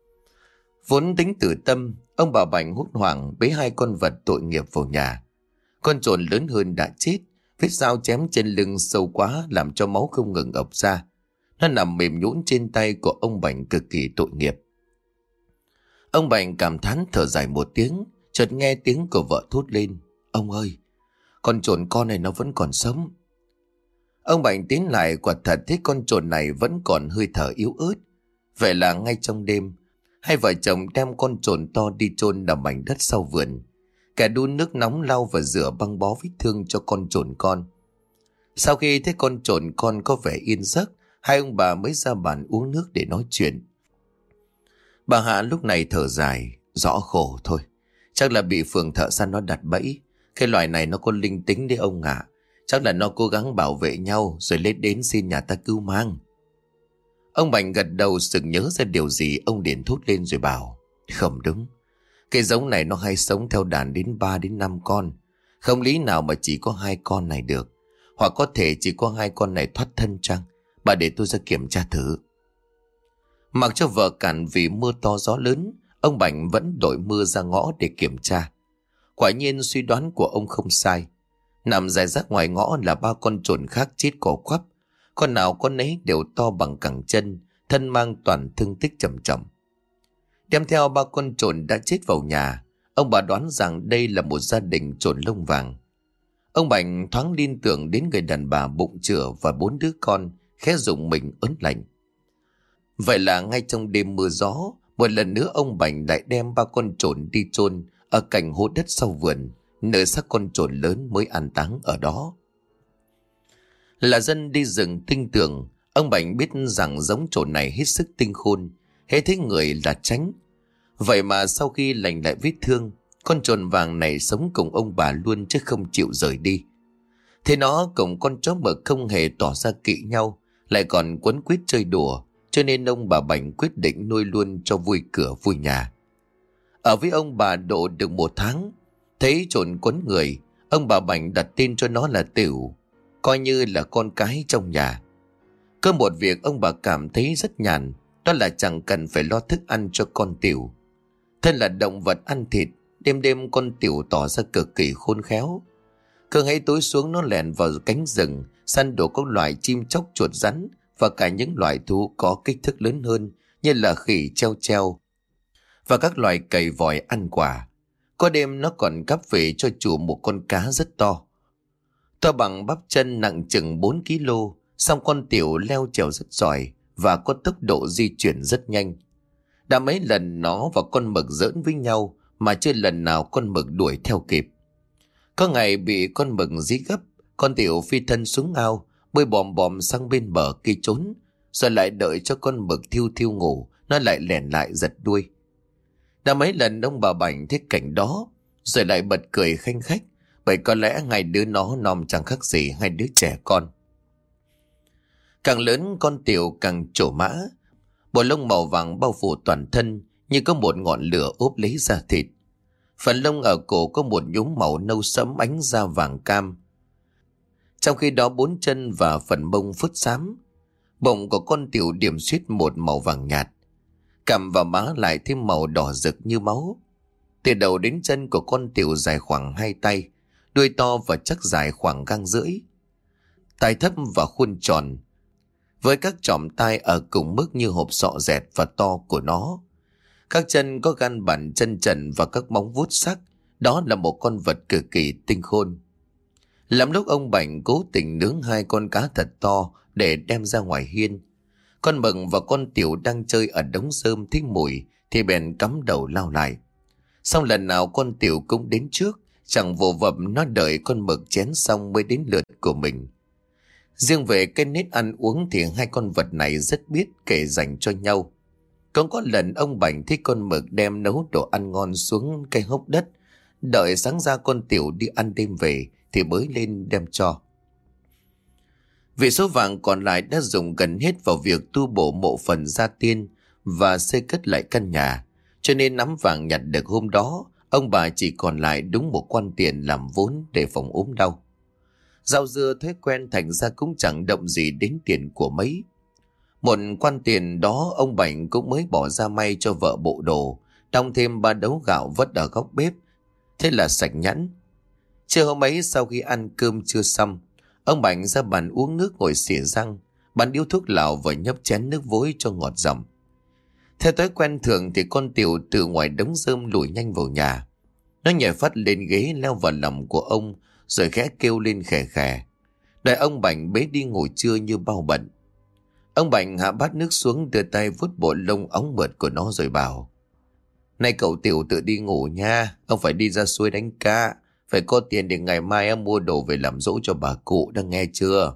Speaker 1: Vốn tính tử tâm, ông bà Bành hốt hoảng bế 2 con vật tội nghiệp vào nhà. Con chồn lớn hơn đã chết, vết dao chém trên lưng sâu quá làm cho máu không ngừng ộc ra. Nó nằm mềm nhũn trên tay của ông Bành cực kỳ tội nghiệp. Ông Bành cảm thán thở dài một tiếng, chợt nghe tiếng của vợ thốt lên: "Ông ơi, con chồn con này nó vẫn còn sống." Ông Bành tiến lại quả thật thấy con chồn này vẫn còn hơi thở yếu ớt. Vậy là ngay trong đêm, 2 vợ chồng đem con chồn to đi chôn ở mảnh đất sau vườn. Cả đun nước nóng lau và rửa băng bó vết thương cho con chồn con. Sau khi thấy con chồn con có vẻ yên giấc, 2 ông bà mới ra bàn uống nước để nói chuyện. Bà Hạ lúc này thở dài: "Rõ khổ thôi, chắc là bị phường thợ săn nó đặt bẫy. Cái loài này nó có linh tính đấy ông ạ. Chắc là nó cố gắng bảo vệ nhau rồi lên đến xin nhà ta cứu mang." Ông Bành gật đầu sực nhớ ra điều gì, ông liền thốt lên rồi bảo: "Không đúng, cái giống này nó hay sống theo đàn đến 3 đến 5 con. Không lý nào mà chỉ có 2 con này được. Hoặc có thể chỉ có 2 con này thoát thân chăng? Bà để tôi ra kiểm tra thử." Mặc cho vợ cản vì mưa to gió lớn, ông Bành vẫn đội mưa ra ngõ để kiểm tra. Quả nhiên suy đoán của ông không sai. Nằm rải rác ngoài ngõ là 3 con chồn khác chết cỏ quắp. Con nào con ấy đều to bằng cẳng chân, thân mang toàn thương tích trầm trọng. Đem theo 3 con chồn đã chết vào nhà, ông bà đoán rằng đây là một gia đình chồn lông vàng. Ông Bành thoáng liên tưởng đến người đàn bà bụng chửa và 4 đứa con, khẽ rụng mình ớn lạnh. Vậy là ngay trong đêm mưa gió, một lần nữa ông Bành lại đem 3 con chồn đi chôn ở cạnh hố đất sau vườn, nơi xác con chồn lớn mới an táng ở đó. Là dân đi rừng tinh tường, ông Bành biết rằng giống chồn này hết sức tinh khôn, hễ thấy người là tránh. Vậy mà sau khi lành lại vết thương, Con trồn vàng này sống cùng ông bà luôn chứ không chịu rời đi. Thế nó cùng con chó mực không hề tỏ ra kỵ nhau, lại còn quấn quýt chơi đùa, cho nên ông bà Bảnh quyết định nuôi luôn cho vui cửa vui nhà. Ở với ông bà độ được 1 tháng, thấy trồn quấn người, ông bà Bảnh đặt tên cho nó là Tiểu, coi như là con cái trong nhà. Có một việc ông bà cảm thấy rất nhàn, đó là chẳng cần phải lo thức ăn cho con Tiểu. Thân là động vật ăn thịt, đêm đêm con Tiểu tỏ ra cực kỳ khôn khéo. Cứ hãy tối xuống nó lẻn vào cánh rừng, săn đổ các loài chim chóc chuột rắn và cả những loài thú có kích thước lớn hơn như là khỉ treo treo và các loài cầy vòi ăn quả. Có đêm nó còn cắp về cho chủ một con cá rất to. To bằng bắp chân, nặng chừng 4 kg, song con Tiểu leo trèo rất giỏi và có tốc độ di chuyển rất nhanh. Đã mấy lần nó và con mực giỡn với nhau mà chưa lần nào con mực đuổi theo kịp. Có ngày bị con mực dí gấp, con Tiểu phi thân xuống ao, bơi bòm bòm sang bên bờ kia trốn, rồi lại đợi cho con mực thiêu thiêu ngủ, nó lại lẻn lại giật đuôi. Đã mấy lần ông bà Bảnh thấy cảnh đó, rồi lại bật cười khanh khách, bởi có lẽ hai đứa nó nom chẳng khác gì hai đứa trẻ con. Càng lớn con Tiểu càng trổ mã, bộ lông màu vàng bao phủ toàn thân như có một ngọn lửa ốp lấy da thịt. Phần lông ở cổ có một nhúm màu nâu sẫm ánh da vàng cam. Trong khi đó 4 chân và phần mông phớt xám. Bụng của con Tiểu điểm xuyết một màu vàng nhạt. Cằm và má lại thêm màu đỏ rực như máu. Từ đầu đến chân của con Tiểu dài khoảng 2 tay, đuôi to và chắc dài khoảng gang rưỡi. Tai thấp và khuôn tròn, với các chòm tai ở cùng mức như hộp sọ dẹt và to của nó. Các chân có gan bàn chân trần và các móng vuốt sắc. Đó là một con vật cực kỳ tinh khôn. Lắm lúc ông Bảnh cố tình nướng 2 con cá thật to để đem ra ngoài hiên. Con mực và con Tiểu đang chơi ở đống rơm thích mùi thì bèn cắm đầu lao lại. Xong lần nào con Tiểu cũng đến trước, chẳng vồ vập nó đợi con mực chén xong mới đến lượt của mình. Riêng về cái nết ăn uống thì 2 con vật này rất biết kể dành cho nhau. Có lần ông Bảnh thấy con mực đem nấu đồ ăn ngon xuống cây hốc đất, đợi sáng ra con Tiểu đi ăn đêm về thì bới lên đem cho. Vì số vàng còn lại đã dùng gần hết vào việc tu bổ mộ phần gia tiên và xây cất lại căn nhà, cho nên nắm vàng nhặt được hôm đó, ông bà chỉ còn lại đúng 1 quan tiền làm vốn để phòng ốm đau. Rau dưa thói quen thành ra cũng chẳng động gì đến tiền của mấy. 1 quan tiền đó ông Bảnh cũng mới bỏ ra may cho vợ bộ đồ, đong thêm 3 đấu gạo vất ở góc bếp, thế là sạch nhẵn. Trưa hôm ấy sau khi ăn cơm trưa xong, ông Bảnh ra bàn uống nước ngồi xỉa răng, bắn điếu thuốc lào và nhấp chén nước vối cho ngọt giọng. Theo thói quen thường thì con Tiểu từ ngoài đống rơm lủi nhanh vào nhà. Nó nhảy phát lên ghế leo vào lòng của ông rồi khẽ kêu lên khè khè. Đợi ông Bảnh bế đi ngủ trưa như bao bận. Ông Bảnh hạ bát nước xuống, đưa tay vuốt bộ lông óng mượt của nó rồi bảo: "Này cậu Tiểu tự đi ngủ nha, ông phải đi ra suối đánh cá, phải có tiền để ngày mai mua đồ về làm dỗ cho bà cụ, đang nghe chưa?"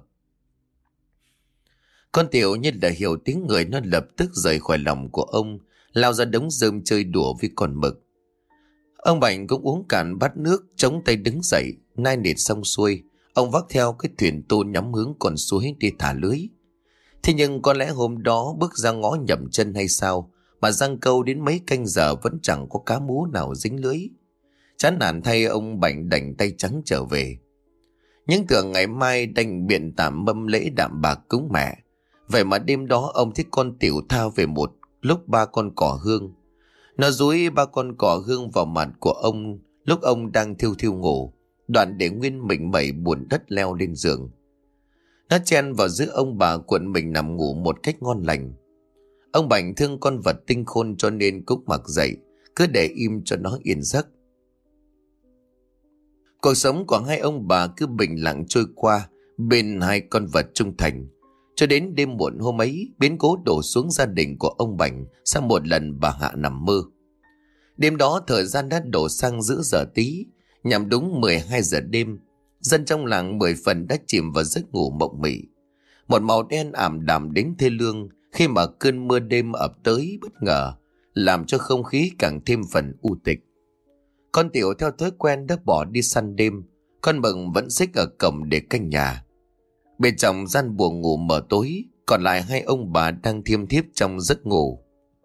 Speaker 1: Con Tiểu như là hiểu tiếng người, nó lập tức rời khỏi lòng của ông, lao ra đống rơm chơi đùa với con mực. Ông Bảnh cũng uống cạn bát nước, chống tay đứng dậy, nai nịt xong xuôi, ông vác theo cái thuyền tô nhắm hướng con suối đi thả lưới. Thế nhưng có lẽ hôm đó bước ra ngõ nhầm chân hay sao mà giăng câu đến mấy canh giờ vẫn chẳng có cá mú nào dính lưới. Chán nản thay, ông Bảnh đành tay trắng trở về. Những tưởng ngày mai đành biện tạm mâm lễ đạm bạc cúng mẹ. Vậy mà đêm đó ông thấy con Tiểu thao về một lúc 3 con cỏ hương. Nó dúi 3 con cỏ hương vào mặt của ông lúc ông đang thiêu thiêu ngủ, đoạn để nguyên mình mẩy buồn đất leo lên giường. Nó chen vào giữa ông bà cuộn mình nằm ngủ một cách ngon lành. Ông Bảnh thương con vật tinh khôn cho nên cũng mặc dậy, cứ để im cho nó yên giấc. Cuộc sống của 2 ông bà cứ bình lặng trôi qua bên 2 con vật trung thành. Cho đến đêm muộn hôm ấy, biến cố đổ xuống gia đình của ông Bảnh sau một lần bà Hạ nằm mơ. Đêm đó thời gian đã đổ sang giữa giờ tí, nhằm đúng 12 giờ đêm. Dân trong làng 10 phần đã chìm vào giấc ngủ mộng mị. Một màu đen ảm đạm đến thê lương khi mà cơn mưa đêm ập tới bất ngờ, làm cho không khí càng thêm phần u tịch. Con Tiểu theo thói quen đã bỏ đi săn đêm. Con Mực vẫn xích ở cổng để canh nhà. Bên trong gian buồng ngủ mờ tối, còn lại hai ông bà đang thiêm thiếp trong giấc ngủ.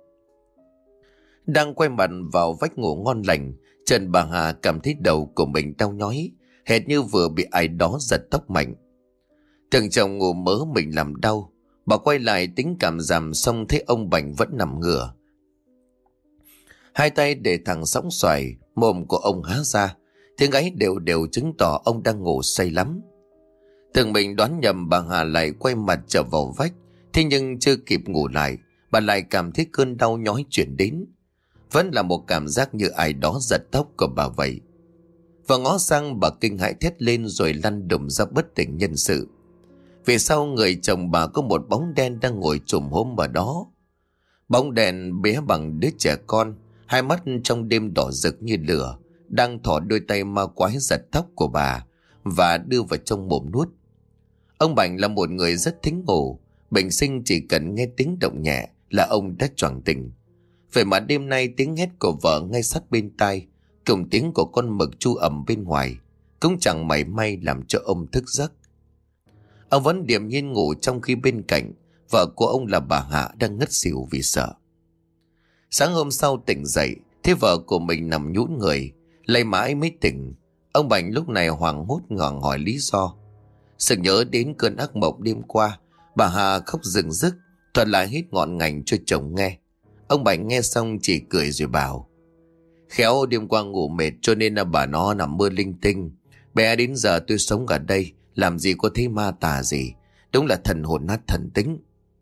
Speaker 1: Đang quay mặt vào vách ngủ ngon lành, Trần bà Hà cảm thấy đầu của mình đau nhói, hệt như vừa bị ai đó giật tóc mạnh. Tưởng chồng ngủ mớ mình làm đau, bà quay lại tính cảm giảm, xong thấy ông Bảnh vẫn nằm ngửa. Hai tay để thẳng sóng xoài, mồm của ông há ra, tiếng gáy đều đều chứng tỏ ông đang ngủ say lắm. Tưởng mình đoán nhầm, bà Hà lại quay mặt trở vào vách. Thế nhưng chưa kịp ngủ lại, bà lại cảm thấy cơn đau nhói chuyển đến. Vẫn là một cảm giác như ai đó giật tóc của bà vậy. Và ngó sang, bà kinh hãi thét lên rồi lăn đùng ra bất tỉnh nhân sự. Vì sau người chồng bà có một bóng đen đang ngồi chùm hôm ở đó. Bóng đèn bé bằng đứa trẻ con, hai mắt trong đêm đỏ rực như lửa, đang thò đôi tay ma quái giật tóc của bà và đưa vào trong mồm nuốt. Ông Bảnh là một người rất thính ngủ, bình sinh chỉ cần nghe tiếng động nhẹ là ông đã choàng tỉnh. Vậy mà đêm nay tiếng hét của vợ ngay sát bên tai, cùng tiếng của con Mực tru ầm bên ngoài, cũng chẳng mảy may làm cho ông thức giấc. Ông vẫn điềm nhiên ngủ, trong khi bên cạnh vợ của ông là bà Hạ đang ngất xỉu vì sợ. Sáng hôm sau tỉnh dậy, thấy vợ của mình nằm nhũn người, lay mãi mới tỉnh. Ông Bảnh lúc này hoảng hốt ngẩng hỏi lý do. Sực nhớ đến cơn ác mộng đêm qua, bà Hà khóc rừng rức, thuật lại hết ngọn ngành cho chồng nghe. Ông Bảnh nghe xong chỉ cười rồi bảo: Khéo đêm qua ngủ mệt cho nên là bà nó nằm mơ linh tinh. Bé đến giờ tôi sống ở đây, làm gì có thấy ma tà gì. Đúng là thần hồn nát thần tính.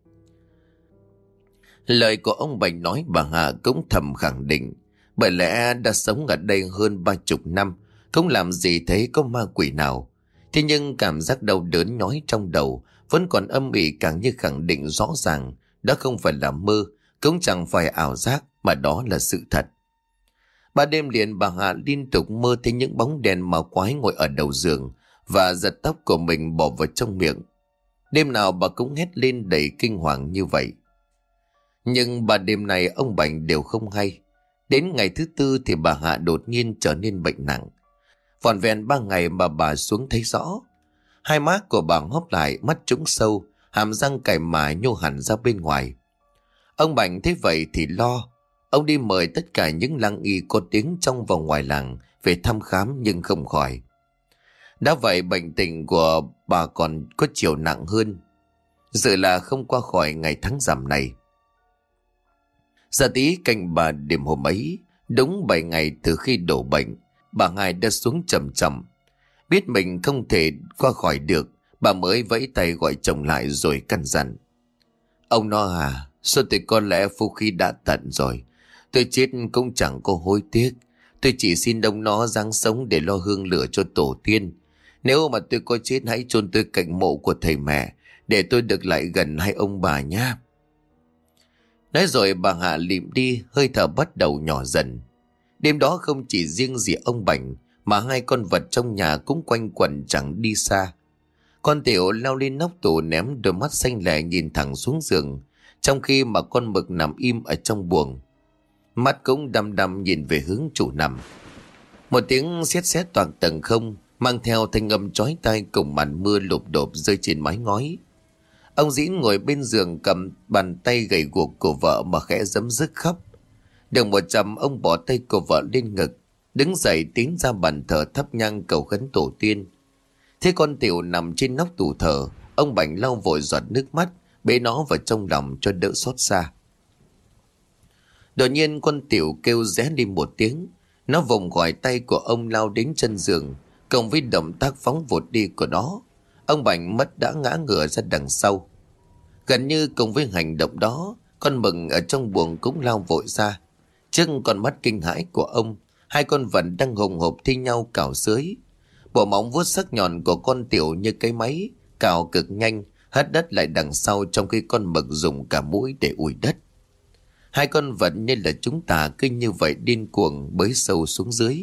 Speaker 1: Lời của ông Bảnh nói bà Hà cũng thầm khẳng định. Bởi lẽ đã sống ở đây hơn 30 năm, không làm gì thấy có ma quỷ nào. Thế nhưng cảm giác đau đớn nhói trong đầu vẫn còn âm ỉ, càng như khẳng định rõ ràng đó không phải là mơ, cũng chẳng phải ảo giác, mà đó là sự thật. 3 đêm liền bà Hạ liên tục mơ thấy những bóng đèn ma quái ngồi ở đầu giường và giật tóc của mình bỏ vào trong miệng. Đêm nào bà cũng hét lên đầy kinh hoàng như vậy. Nhưng 3 đêm này ông Bảnh đều không hay. Đến ngày thứ 4 thì bà Hạ đột nhiên trở nên bệnh nặng. Vỏn vẹn 3 ngày mà bà xuống thấy rõ. Hai má của bà hóp lại, mắt trũng sâu, hàm răng cày mài nhô hẳn ra bên ngoài. Ông Bảnh thấy vậy thì lo. Ông đi mời tất cả những lăng y có tiếng trong và ngoài làng về thăm khám nhưng không khỏi. Đã vậy bệnh tình của bà còn có chiều nặng hơn, dự là không qua khỏi ngày tháng rằm này. Giờ tí canh bà đêm hôm ấy, đúng 7 ngày từ khi đổ bệnh, bà Hai đã xuống trầm trầm. Biết mình không thể qua khỏi được, bà mới vẫy tay gọi chồng lại rồi căn dặn: Ông nó à, sao thì có lẽ phúc khí đã tận rồi. Tôi chết cũng chẳng có hối tiếc. Tôi chỉ xin ông nó giáng sống để lo hương lửa cho tổ tiên. Nếu mà tôi có chết, hãy chôn tôi cạnh mộ của thầy mẹ, để tôi được lại gần hai ông bà nhé. Nói rồi bà Hạ lịm đi, hơi thở bắt đầu nhỏ dần. Đêm đó không chỉ riêng gì ông Bảnh, mà hai con vật trong nhà cũng quanh quẩn chẳng đi xa. Con Tiểu leo lên nóc tủ, ném đôi mắt xanh lè nhìn thẳng xuống giường, trong khi mà con Mực nằm im ở trong buồng, mắt cũng đăm đăm nhìn về hướng chủ nằm. Một tiếng sét sét toàn tầng không, mang theo thanh âm chói tai cùng màn mưa lụp đột rơi trên mái ngói. Ông Dĩn ngồi bên giường, cầm bàn tay gầy guộc của vợ mà khẽ giấm dứt khóc. Được 100, ông bỏ tay của vợ lên ngực, đứng dậy tiến ra bàn thờ thắp nhang cầu khấn tổ tiên. Thế con Tiểu nằm trên nóc tủ thờ, ông Bảnh lau vội giọt nước mắt, bế nó vào trong lòng cho đỡ xót xa. Đột nhiên con Tiểu kêu ré đi một tiếng, nó vùng khỏi tay của ông lao đến chân giường, cộng với động tác phóng vụt đi của nó, ông Bảnh mất đã ngã ngửa ra đằng sau. Gần như cùng với hành động đó, con Mực ở trong buồng cũng lao vội ra. Trước con mắt kinh hãi của ông, hai con vật đang hùng hộp thi nhau cào xới. Bộ móng vuốt sắc nhọn của con Tiểu như cái máy cào cực nhanh, hất đất lại đằng sau, trong khi con Mực dùng cả mũi để ủi đất. Hai con vật như là chúng ta cứ như vậy điên cuồng bới sâu xuống dưới.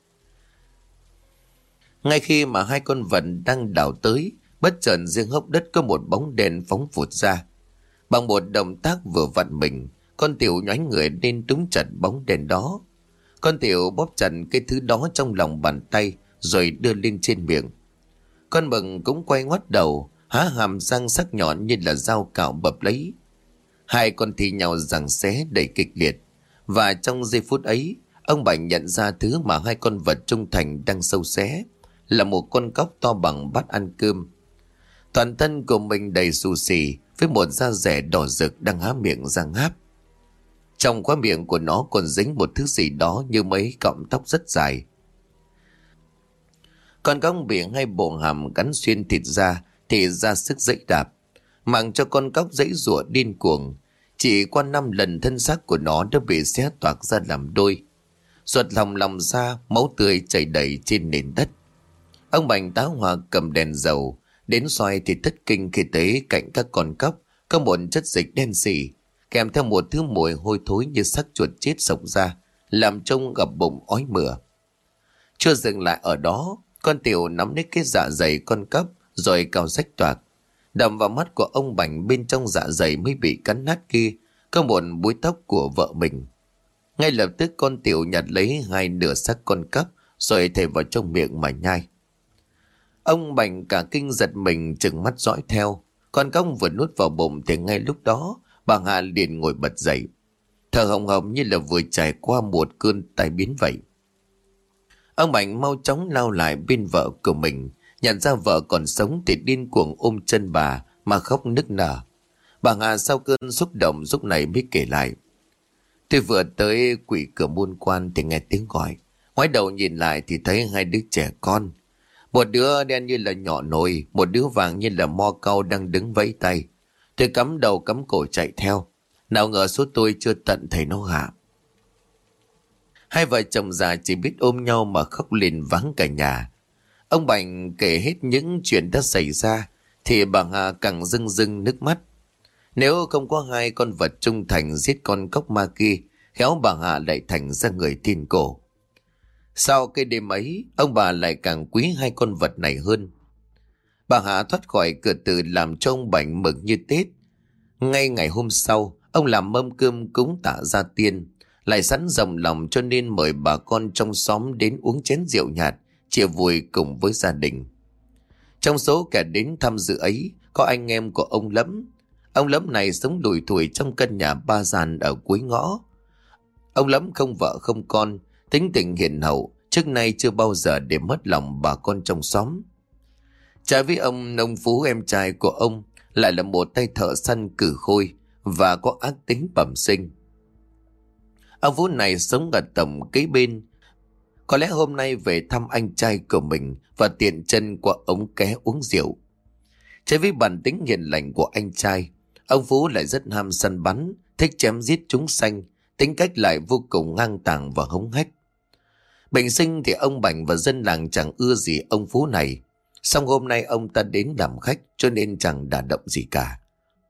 Speaker 1: Ngay khi mà hai con vật đang đào tới, bất chợt riêng hốc đất có một bóng đen phóng vụt ra. Bằng một động tác vừa vặn mình, con Tiểu nhoánh người lên túm chặt bóng đèn đó. Con Tiểu bóp chặt cái thứ đó trong lòng bàn tay rồi đưa lên trên miệng. Con Mừng cũng quay ngoắt đầu, há hàm răng sắc nhọn như là dao cạo bập lấy. Hai con thi nhau giằng xé đầy kịch liệt. Và trong giây phút ấy, ông Bảnh nhận ra thứ mà hai con vật trung thành đang sâu xé là một con cóc to bằng bát ăn cơm. Toàn thân của mình đầy xù xì với một da rẻ đỏ rực đang há miệng ra ngáp. Trong khóe miệng của nó còn dính một thứ gì đó như mấy cọng tóc rất dài. Con cóc bị hai bộ hàm cắn xuyên thịt ra thì ra sức giãy đạp, mặc cho con cóc giãy giụa điên cuồng. Chỉ qua 5 lần thân xác của nó đã bị xé toạc ra làm đôi. Ruột lòng ra, máu tươi chảy đầy trên nền đất. Ông Bảnh tá hỏa cầm đèn dầu đến soi thì thất kinh khi thấy cạnh các con cóc có một chất dịch đen sì, kèm theo một thứ mùi hôi thối như xác chuột chết xộc ra, làm trông gập bụng ói mửa. Chưa dừng lại ở đó, con Tiểu nắm lấy cái dạ dày con cóc rồi cào rách toạc. Đầm vào mắt của ông Bảnh, bên trong dạ dày mới bị cắn nát kia có một búi tóc của vợ mình. Ngay lập tức con Tiểu nhặt lấy hai nửa xác con cóc rồi thề vào trong miệng mà nhai. Ông Bảnh cả kinh giật mình trừng mắt dõi theo. Con cóc vừa nuốt vào bụng thì ngay lúc đó bà Hà liền ngồi bật dậy, thở hồng hộc như là vừa trải qua một cơn tai biến vậy. Ông Bảnh mau chóng lao lại bên vợ của mình, nhận ra vợ còn sống thì điên cuồng ôm chân bà mà khóc nức nở. Bà Hà sau cơn xúc động lúc này mới kể lại: Tôi vừa tới quỷ cửa môn quan thì nghe tiếng gọi. Ngoái đầu nhìn lại thì thấy hai đứa trẻ con. Một đứa đen như là nhỏ nồi, một đứa vàng như là mo cau đang đứng vẫy tay. Tôi cắm đầu cắm cổ chạy theo. Nào ngờ số tôi chưa tận thấy nó hạ. Hai vợ chồng già chỉ biết ôm nhau mà khóc liền vắng cả nhà. Ông Bảnh kể hết những chuyện đã xảy ra thì bà Hà càng rưng rưng nước mắt. Nếu không có hai con vật trung thành giết con cóc ma kia, khéo bà Hà lại thành ra người thiên cổ. Sau cái đêm ấy, ông bà lại càng quý hai con vật này hơn. Bà Hà thoát khỏi cửa tử làm cho ông Bảnh mừng như Tết. Ngay ngày hôm sau, ông làm mâm cơm cúng tạ gia tiên, lại sẵn rộng lòng cho nên mời bà con trong xóm đến uống chén rượu nhạt, chia vui cùng với gia đình. Trong số kẻ đến tham dự ấy, có anh em của ông Lẫm. Ông Lẫm này sống lủi thủi trong căn nhà ba gian ở cuối ngõ. Ông Lẫm không vợ không con, tính tình hiền hậu, trước nay chưa bao giờ để mất lòng bà con trong xóm. Trái với ông nông Phú, em trai của ông lại là một tay thợ săn cừ khôi và có ác tính bẩm sinh. Ông Phú này sống ở tổng kế bên. Có lẽ hôm nay về thăm anh trai của mình và tiện chân qua ống ké uống rượu. Trái với bản tính hiền lành của anh trai, ông Phú lại rất ham săn bắn, thích chém giết chúng sanh, tính cách lại vô cùng ngang tàng và hống hách. Bình sinh thì ông Bảnh và dân làng chẳng ưa gì ông Phú này. Song hôm nay ông ta đến làm khách cho nên chẳng đả động gì cả.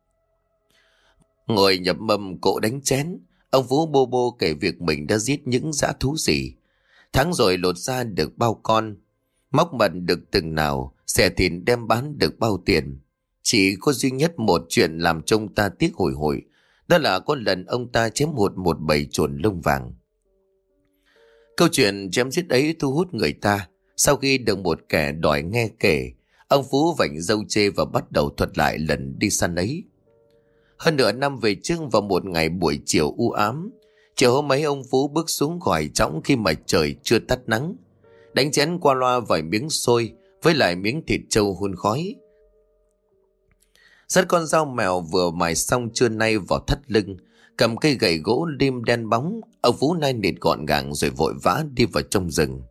Speaker 1: Ngồi nhập mâm cỗ đánh chén, ông Phú bô bô kể việc mình đã giết những dã thú gì. Tháng rồi lột ra được bao con, móc mật được từng nào, xẻ thịt đem bán được bao tiền. Chỉ có duy nhất một chuyện làm cho ông ta tiếc hối hổi, đó là có lần ông ta chém hụt một bầy chuồn lông vàng. Câu chuyện chém giết ấy thu hút người ta. Sau khi được một kẻ đòi nghe kể, ông Phú vảnh râu chê và bắt đầu thuật lại lần đi săn ấy. Hơn nửa năm về trước, vào một ngày buổi chiều u ám, chiều hôm ấy ông Phú bước xuống khỏi trõng khi mà trời chưa tắt nắng, đánh chén qua loa vài miếng xôi với lại miếng thịt trâu hun khói. Dắt con dao mèo vừa mài xong trưa nay vào thắt lưng, cầm cây gậy gỗ lim đen bóng, ông Phú nai nịt gọn gàng rồi vội vã đi vào trong rừng.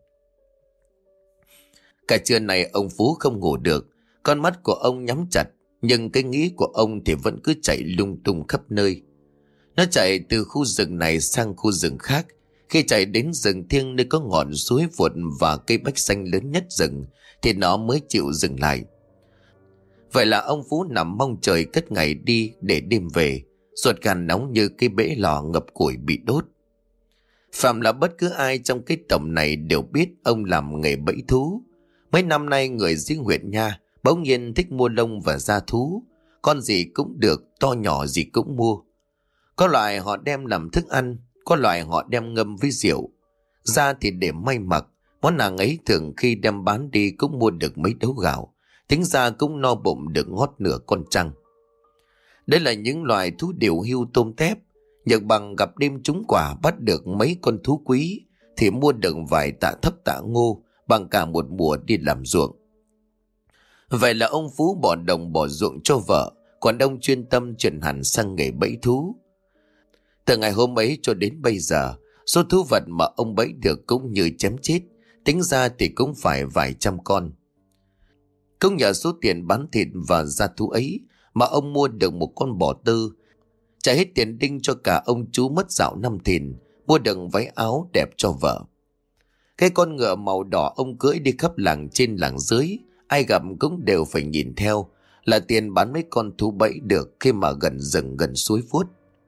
Speaker 1: Cả trưa này ông Phú không ngủ được, con mắt của ông nhắm chặt, nhưng cái nghĩ của ông thì vẫn cứ chạy lung tung khắp nơi. Nó chạy từ khu rừng này sang khu rừng khác. Khi chạy đến rừng thiêng nơi có ngọn suối vụt và cây bách xanh lớn nhất rừng thì nó mới chịu dừng lại. Vậy là ông Phú nằm mong trời cất ngày đi để đêm về, ruột gan nóng như cái bể lò ngập củi bị đốt. Phạm là bất cứ ai trong cái tổng này đều biết ông làm nghề bẫy thú. Mấy năm nay người dưới huyện nha bỗng nhiên thích mua lông và da thú, con gì cũng được, to nhỏ gì cũng mua. Có loại họ đem làm thức ăn, có loại họ đem ngâm với rượu. Da thì để may mặc, món hàng ấy thường khi đem bán đi cũng mua được mấy đấu gạo, tính ra cũng no bụng được ngót nửa con trăng. Đây là những loài thú điều hưu tôm tép. Nhược Bằng gặp đêm trúng quả bắt được mấy con thú quý thì mua được vài tạ thóc tạ ngô bằng cả một mùa đi làm ruộng. Vậy là ông Phú bỏ đồng bỏ ruộng cho vợ, còn ông chuyên tâm chuyển hẳn sang nghề bẫy thú. Từ ngày hôm ấy cho đến bây giờ, số thú vật mà ông bẫy được cũng như chém chết, tính ra thì cũng phải vài trăm con. Cũng nhờ số tiền bán thịt và da thú ấy mà ông mua được một con bò tư, trả hết tiền đinh cho cả ông chú mất dạo năm Thìn, mua được váy áo đẹp cho vợ. Cái con ngựa màu đỏ ông cưỡi đi khắp làng trên làng dưới, ai gặp cũng đều phải nhìn theo, là tiền bán mấy con thú bẫy được khi mà gần rừng gần suối Vuốt.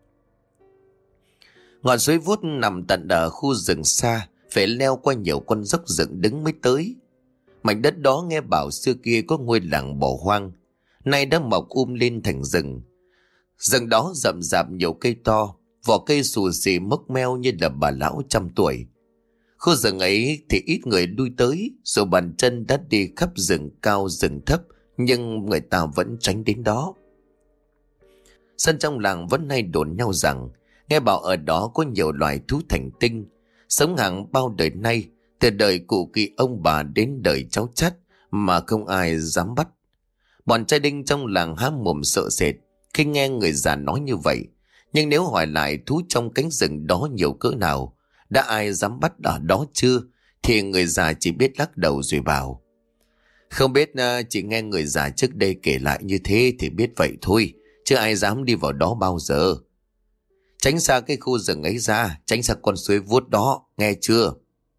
Speaker 1: Ngọn suối Vuốt nằm tận ở khu rừng xa, phải leo qua nhiều con dốc dựng đứng mới tới. Mảnh đất đó nghe bảo xưa kia có ngôi làng bỏ hoang, nay đã mọc lên thành rừng. Rừng đó rậm rạp nhiều cây to, vỏ cây xù xì mốc meo như là bà lão trăm tuổi. Khu rừng ấy thì ít người lui tới, dù bàn chân đã đi khắp rừng cao rừng thấp, nhưng người ta vẫn tránh đến đó. Dân trong làng vẫn hay đồn nhau rằng, nghe bảo ở đó có nhiều loài thú thành tinh, sống hàng bao đời nay, từ đời cụ kỵ ông bà đến đời cháu chắt mà không ai dám bắt. Bọn trai đinh trong làng há mồm sợ sệt khi nghe người già nói như vậy, nhưng nếu hỏi lại thú trong cánh rừng đó nhiều cỡ nào, đã ai dám bắt ở đó chưa, thì người già chỉ biết lắc đầu rồi bảo: Không biết, chỉ nghe người già trước đây kể lại như thế thì biết vậy thôi, chứ ai dám đi vào đó bao giờ. Tránh xa cái khu rừng ấy ra, tránh xa con suối Vuốt đó, nghe chưa?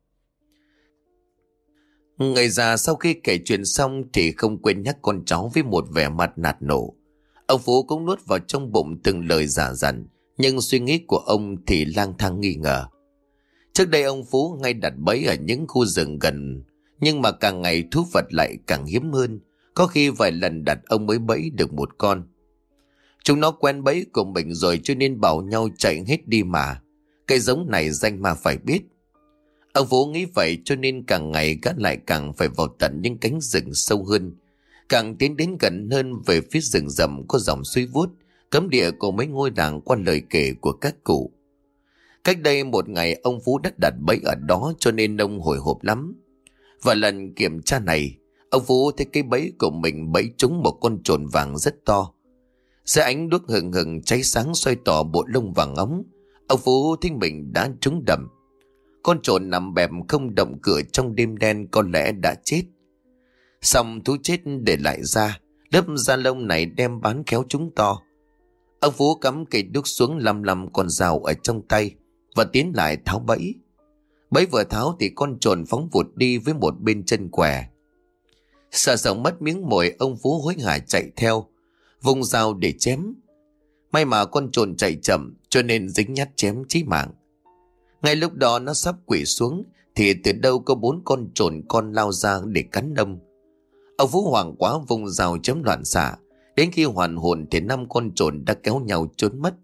Speaker 1: Người già sau khi kể chuyện xong thì không quên nhắc con cháu với một vẻ mặt nạt nổ. Ông Phú cũng nuốt vào trong bụng từng lời giả dặn, nhưng suy nghĩ của ông thì lang thang nghi ngờ. Trước đây ông Phú ngay đặt bẫy ở những khu rừng gần, nhưng mà càng ngày thú vật lại càng hiếm hơn. Có khi vài lần đặt ông mới bẫy được một con. Chúng nó quen bẫy của mình rồi cho nên bảo nhau chạy hết đi mà. Cây giống này danh mà phải biết. Ông Phú nghĩ vậy cho nên càng ngày gã lại càng phải vào tận những cánh rừng sâu hơn, càng tiến đến gần hơn về phía rừng rậm có dòng suối Vuốt, cấm địa của mấy ngôi làng qua lời kể của các cụ. Cách đây một ngày ông Phú đã đặt bẫy ở đó cho nên ông hồi hộp lắm. Và lần kiểm tra này, ông Phú thấy cái bẫy của mình bẫy trúng một con trồn vàng rất to. Dưới ánh đuốc hừng hừng cháy sáng soi tỏ bộ lông vàng óng, ông Phú thấy mình đã trúng đầm. Con trồn nằm bẹp không động cửa trong đêm đen, có lẽ đã chết. Xong thú chết để lại da, lớp da lông này đem bán kéo chúng to. Ông Phú cắm cây đuốc xuống lăm con dao ở trong tay và tiến lại tháo bẫy. Bẫy vừa tháo thì con trồn phóng vụt đi với một bên chân què. Sợ sống mất miếng mồi, ông Phú hối hả chạy theo, vùng dao để chém. May mà con trồn chạy chậm cho nên dính nhát chém chí mạng. Ngay lúc đó nó sắp quỵ xuống thì từ đâu có 4 con trồn con lao ra để cắn ông. Ông Phú hoảng quá vùng dao chém loạn xạ. Đến khi hoàn hồn thì 5 con trồn đã kéo nhau trốn mất.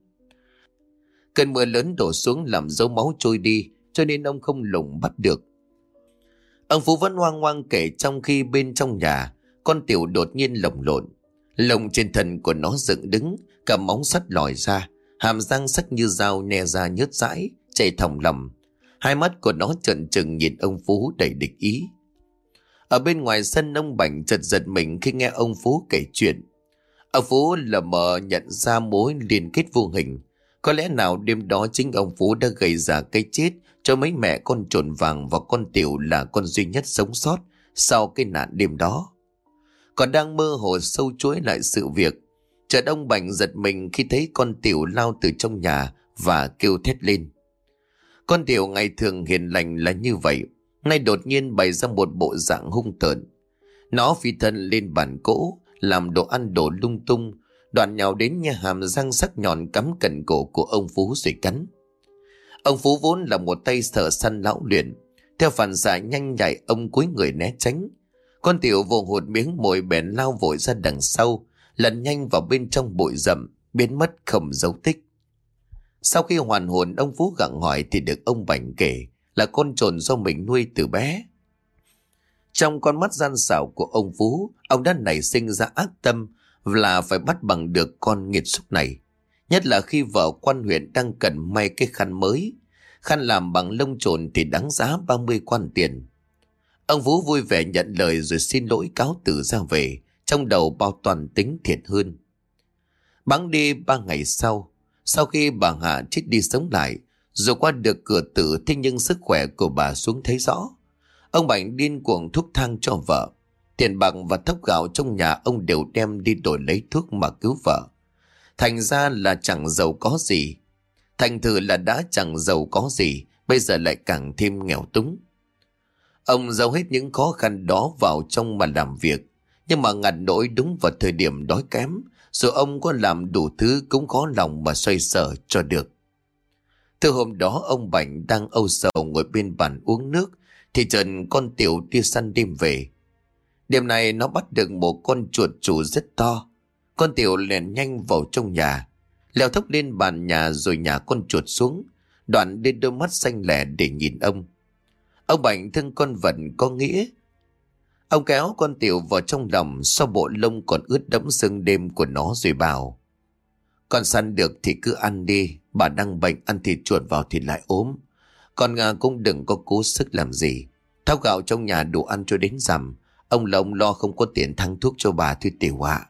Speaker 1: Cơn mưa lớn đổ xuống làm dấu máu trôi đi, cho nên ông không lùng bắt được. Ông Phú vẫn hoang hoang kể trong khi bên trong nhà, con Tiểu đột nhiên lồng lộn. Lồng trên thân của nó dựng đứng, cả móng sắt lòi ra, hàm răng sắc như dao nhe ra nhớt dãi, chảy thòng lầm. Hai mắt của nó trợn trừng nhìn ông Phú đầy địch ý. Ở bên ngoài sân, ông Bảnh chợt giật mình khi nghe ông Phú kể chuyện. Ông Phú lờ mờ nhận ra mối liên kết vô hình. Có lẽ nào đêm đó chính ông Phú đã gây ra cái chết cho mấy mẹ con trồn vàng và con Tiểu là con duy nhất sống sót sau cái nạn đêm đó. Còn đang mơ hồ sâu chuỗi lại sự việc, chợt ông Bảnh giật mình khi thấy con Tiểu lao từ trong nhà và kêu thét lên. Con Tiểu ngày thường hiền lành là như vậy, nay đột nhiên bày ra một bộ dạng hung tợn. Nó phi thân lên bàn cỗ, làm đồ ăn đổ lung tung, đoạn nhào đến nhà hàm răng sắc nhọn cắm cận cổ của ông Phú rồi cắn. Ông Phú vốn là một tay thợ săn lão luyện, theo phản xạ nhanh nhạy ông cúi người né tránh. Con Tiểu vô hụt miếng mồi bèn lao vội ra đằng sau, lẩn nhanh vào bên trong bụi rậm, biến mất không dấu tích. Sau khi hoàn hồn, ông Phú gặng hỏi thì được ông Bảnh kể là con trồn do mình nuôi từ bé. Trong con mắt gian xảo của ông Phú, ông đã nảy sinh ra ác tâm là phải bắt bằng được con nghiệt xúc này. Nhất là khi vợ quan huyện đang cần may cái khăn mới. Khăn làm bằng lông trồn thì đáng giá 30 quan tiền. Ông Phú vui vẻ nhận lời rồi xin lỗi cáo từ ra về, trong đầu bao toàn tính thiệt hơn. Bẵng đi 3 ngày sau khi bà Hạ chết đi sống lại, dù qua được cửa tử thế nhưng sức khỏe của bà xuống thấy rõ. Ông Bảnh điên cuồng thuốc thang cho vợ. Tiền bạc và thóc gạo trong nhà ông đều đem đi đổi lấy thuốc mà cứu vợ. Thành ra là chẳng giàu có gì. Thành thử là đã chẳng giàu có gì, bây giờ lại càng thêm nghèo túng. Ông giấu hết những khó khăn đó vào trong mà làm việc. Nhưng mà ngặt nỗi đúng vào thời điểm đói kém, dù ông có làm đủ thứ cũng khó lòng mà xoay sở cho được. Từ hôm đó ông Bảnh đang âu sầu ngồi bên bàn uống nước, thì chợt con Tiểu đi săn đêm về. Đêm này nó bắt được một con chuột chù rất to. Con Tiểu liền nhanh vào trong nhà, leo thốc lên bàn nhà rồi nhả con chuột xuống, đoạn lên đôi mắt xanh lẻ để nhìn ông. Ông Bảnh thương con vật có nghĩa. Ông kéo con Tiểu vào trong lòng, so bộ lông còn ướt đẫm sương đêm của nó rồi bảo: con săn được thì cứ ăn đi, bà đang bệnh ăn thịt chuột vào thì lại ốm. Con cũng đừng có cố sức làm gì. Thóc gạo trong nhà đủ ăn cho đến rằm. Ông là ông lo không có tiền thăng thuốc cho bà thôi Tiểu ạ.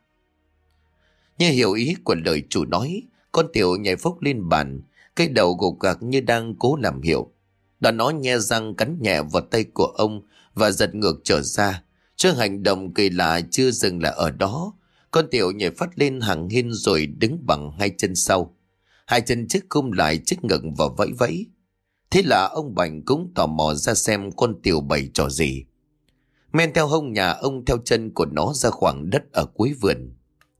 Speaker 1: Như hiểu ý của lời chủ nói, con Tiểu nhảy phốc lên bàn, cái đầu gục gạc như đang cố làm hiệu. Đoạn nó nhe răng cắn nhẹ vào tay của ông và giật ngược trở ra. Trước hành động kỳ lạ chưa dừng lại ở đó, con Tiểu nhảy phát lên hàng hiên rồi đứng bằng hai chân sau. Hai chân trước khum lại trước ngực và vẫy vẫy. Thế là ông Bảnh cũng tò mò ra xem con Tiểu bày trò gì. Men theo hông nhà ông theo chân của nó ra khoảng đất ở cuối vườn.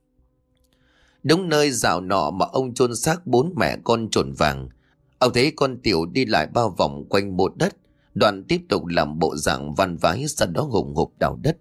Speaker 1: Đúng nơi dạo nọ mà ông chôn xác 4 mẹ con trồn vàng. Ông thấy con Tiểu đi lại bao vòng quanh một đất, đoạn tiếp tục làm bộ dạng van vái, sau đó hùng hục đào đất.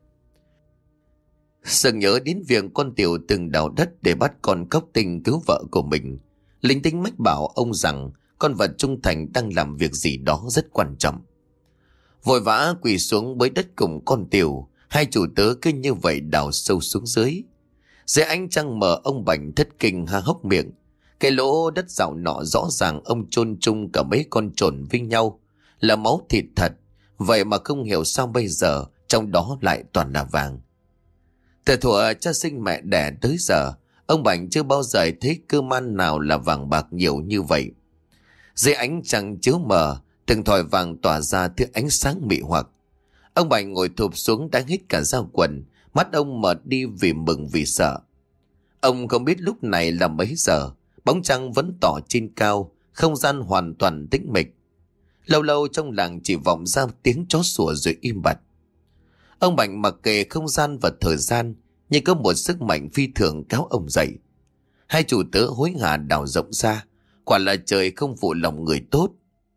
Speaker 1: Sực nhớ đến việc con Tiểu từng đào đất để bắt con cóc tinh cứu vợ của mình. Linh tính mách bảo ông rằng con vật trung thành đang làm việc gì đó rất quan trọng. Vội vã quỳ xuống bới đất cùng con Tiểu, hai chủ tớ cứ như vậy đào sâu xuống dưới. Dưới ánh trăng mờ, ông Bảnh thất kinh há hốc miệng. Cái lỗ đất dạo nọ rõ ràng ông chôn chung cả mấy con trồn với nhau, là máu thịt thật. Vậy mà không hiểu sao bây giờ trong đó lại toàn là vàng. Từ thuở cha sinh mẹ đẻ tới giờ, ông Bảnh chưa bao giờ thấy cơm ăn nào là vàng bạc nhiều như vậy. Dưới ánh trăng chiếu mờ, từng thỏi vàng tỏa ra thứ ánh sáng mị hoặc. Ông Bảnh ngồi thụp xuống đã hít cả dao quần, mắt ông mở đi vì mừng vì sợ. Ông không biết lúc này là mấy giờ, bóng trăng vẫn tỏ trên cao, không gian hoàn toàn tĩnh mịch. Lâu lâu trong làng chỉ vọng ra tiếng chó sủa rồi im bặt. Ông Bảnh mặc kệ không gian và thời gian, nhưng có một sức mạnh phi thường kéo ông dậy. Hai chủ tớ hối hả đào rộng ra, quả là trời không phụ lòng người tốt.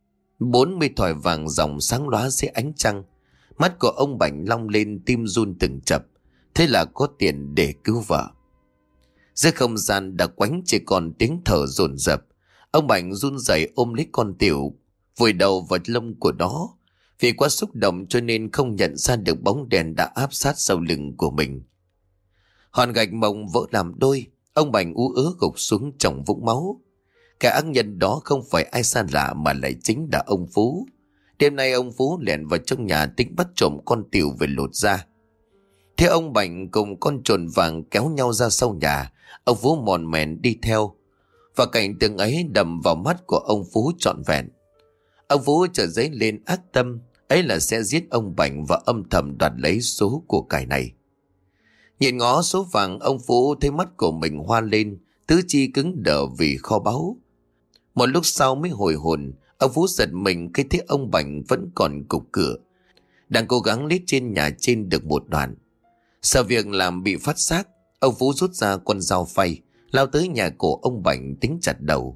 Speaker 1: 40 thỏi vàng ròng sáng lóa dưới ánh trăng. Mắt của ông Bảnh long lên, tim run từng chập. Thế là có tiền để cứu vợ. Dưới không gian đã quánh chỉ còn tiếng thở dồn dập. Ông Bảnh run rẩy ôm lấy con Tiểu, vùi đầu vào lông của nó. Vì quá xúc động cho nên không nhận ra được bóng đèn đã áp sát sau lưng của mình. Hòn gạch mộng vỡ làm đôi, ông Bảnh ú ớ gục xuống trong vũng máu. Kẻ ác nhân đó không phải ai xa lạ mà lại chính là ông Phú. Đêm nay ông Phú lẻn vào trong nhà tính bắt trộm con Tiểu về lột da. Thế ông Bảnh cùng con trồn vàng kéo nhau ra sau nhà, ông Phú mòn mèn đi theo. Và cảnh tượng ấy đầm vào mắt của ông Phú trọn vẹn. Ông Phú chợt dấy lên ác tâm, ấy là sẽ giết ông Bảnh và âm thầm đoạt lấy số của cải này. Nhìn ngó số vàng, ông Phú thấy mắt của mình hoa lên, tứ chi cứng đờ vì kho báu. Một lúc sau mới hồi hồn, ông Phú giật mình khi thấy ông Bảnh vẫn còn cục cửa, đang cố gắng lết trên nhà trên được một đoạn. Sợ việc làm bị phát giác, ông Phú rút ra con dao phay, lao tới nhà của ông Bảnh tính chặt đầu.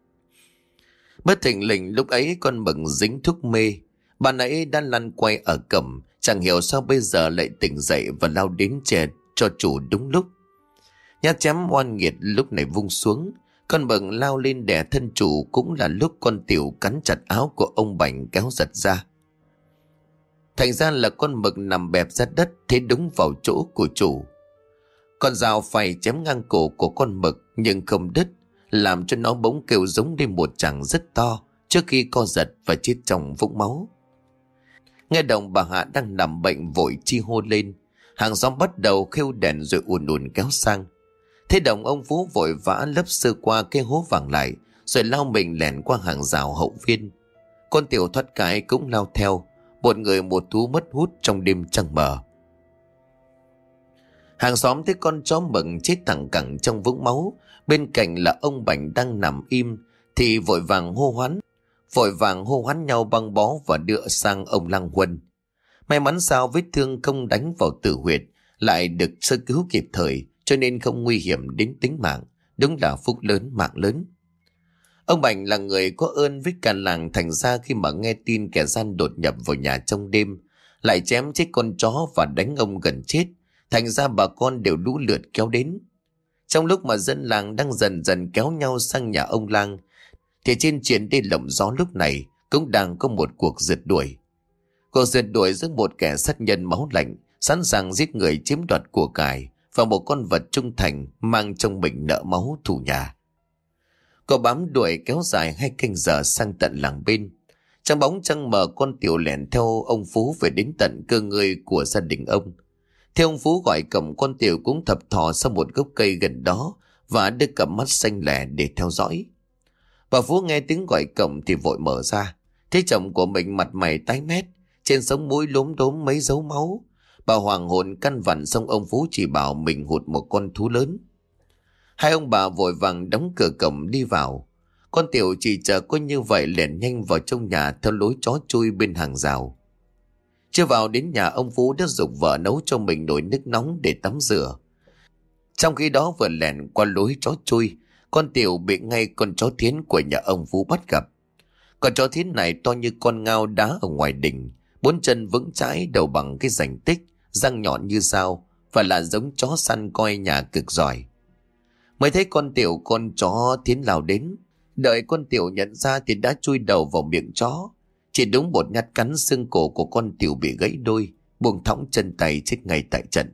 Speaker 1: Bất thình lình lúc ấy con Mừng dính thuốc mê, bà nãy đã lăn quay ở cẩm, chẳng hiểu sao bây giờ lại tỉnh dậy và lao đến chè cho chủ đúng lúc. Nhát chém oan nghiệt lúc này vung xuống, Con mực lao lên đè thân chủ, cũng là lúc con Tiểu cắn chặt áo của ông Bảnh kéo giật ra. Thành ra là con mực nằm bẹp ra đất, thế đúng vào chỗ của chủ. Con dao phay chém ngang cổ của con mực nhưng không đứt, làm cho nó bỗng kêu giống lên một tràng rất to trước khi co giật và chết trong vũng máu. Nghe động bà Hạ đang nằm bệnh vội chi hô lên. Hàng xóm bắt đầu khêu đèn rồi ùn ùn kéo sang. Thế Đồng ông Phú vội vã lấp sơ qua cái hố vàng lại, rồi lao mình lẻn qua hàng rào hậu viên. Con Tiểu thoát cái cũng lao theo, một người một thú mất hút trong đêm trăng mờ. Hàng xóm thấy con chó mực chết thẳng cẳng trong vũng máu, bên cạnh là ông Bảnh đang nằm im, thì vội vàng hô hoán nhau băng bó và đưa sang ông Lăng Huân. May mắn sao vết thương không đánh vào tử huyệt, lại được sơ cứu kịp thời, cho nên không nguy hiểm đến tính mạng. Đúng là phúc lớn mạng lớn. Ông Bảnh là người có ơn với cả làng, thành ra khi mà nghe tin kẻ gian đột nhập vào nhà trong đêm, lại chém chết con chó và đánh ông gần chết, thành ra bà con đều lũ lượt kéo đến. Trong lúc mà dân làng đang dần dần kéo nhau sang nhà ông Lang, thì trên triển đê lộng gió lúc này cũng đang có một cuộc rượt đuổi. Cuộc rượt đuổi giữa một kẻ sát nhân máu lạnh, sẵn sàng giết người chiếm đoạt của cải, và một con vật trung thành mang trong mình nợ máu thù nhà. Cô bám đuổi kéo dài 2 canh giờ sang tận làng bên. Trong bóng trăng mờ, con Tiểu lẻn theo ông Phú về đến tận cơ ngơi của gia đình ông. Theo ông Phú gọi cầm, con Tiểu cũng thập thò sau một gốc cây gần đó và đưa cặp mắt xanh lẻ để theo dõi. Bà Phú nghe tiếng gọi cổng thì vội mở ra, thấy chồng của mình mặt mày tái mét, trên sống mũi lốm đốm mấy dấu máu. Bà hoàng hồn căn vặn, xong ông Phú chỉ bảo mình hụt một con thú lớn. Hai ông bà vội vàng đóng cửa cổng đi vào. Con Tiểu chỉ chờ có như vậy lẻn nhanh vào trong nhà theo lối chó chui bên hàng rào. Chưa vào đến nhà, ông Phú đã giục vợ nấu cho mình nồi nước nóng để tắm rửa. Trong khi đó vừa lẻn qua lối chó chui, con Tiểu bị ngay con chó thiến của nhà ông Phú bắt gặp. Con chó thiến này to như con ngao đá ở ngoài đình, 4 chân vững chãi, đầu bằng cái rảnh tích, răng nhọn như dao, và là giống chó săn coi nhà cực giỏi. Mới thấy con Tiểu, con chó thiến lao đến. Đợi con Tiểu nhận ra thì đã chui đầu vào miệng chó. Chỉ đúng một nhát cắn, xương cổ của con Tiểu bị gãy đôi, buông thõng chân tay, chết ngay tại trận.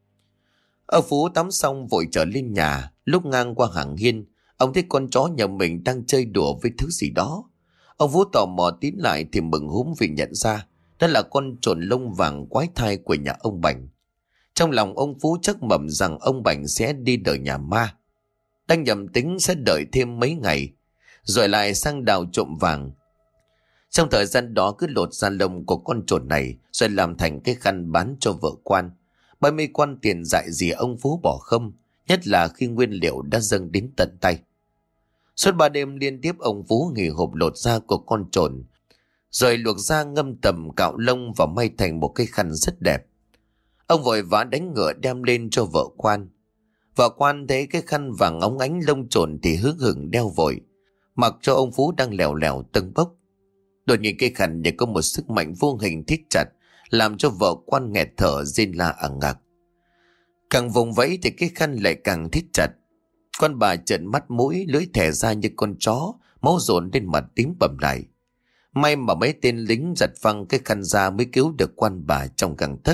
Speaker 1: Ông Phú tắm xong vội trở lên nhà. Lúc ngang qua hàng hiên, ông thấy con chó nhà mình đang chơi đùa với thứ gì đó. Ông Phú tò mò tiến lại thì mừng húm vì nhận ra đó là con trồn lông vàng quái thai của nhà ông Bảnh. Trong lòng ông Phú chắc mẩm rằng ông Bảnh sẽ đi đời nhà ma. Đang nhầm tính sẽ đợi thêm mấy ngày rồi lại sang đào trộm vàng. Trong thời gian đó cứ lột da lông của con trồn này rồi làm thành cái khăn bán cho vợ quan. 30 quan tiền dại gì ông Phú bỏ không, nhất là khi nguyên liệu đã dâng đến tận tay. Suốt 3 đêm liên tiếp, ông Phú nghỉ hộp lột da của con trồn, rồi luộc da, ngâm tầm, cạo lông và may thành một cái khăn rất đẹp. Ông vội vã đánh ngựa đem lên cho vợ quan. Vợ quan thấy cái khăn vàng óng ánh lông trồn thì hứng hửng đeo vội, mặc cho ông Phú đang lèo lèo tâng bốc. Đột nhiên cái khăn để có một sức mạnh vô hình thít chặt, làm cho vợ quan nghẹt thở rên la ằng ngạc. Càng vùng vẫy thì cái khăn lại càng thít chặt. Con bà trợn mắt mũi, lưỡi thè ra như con chó, máu dồn lên mặt tím bầm lại. May mà mấy tên lính giật phăng cái khăn ra mới cứu được quan bà trong gang tấc.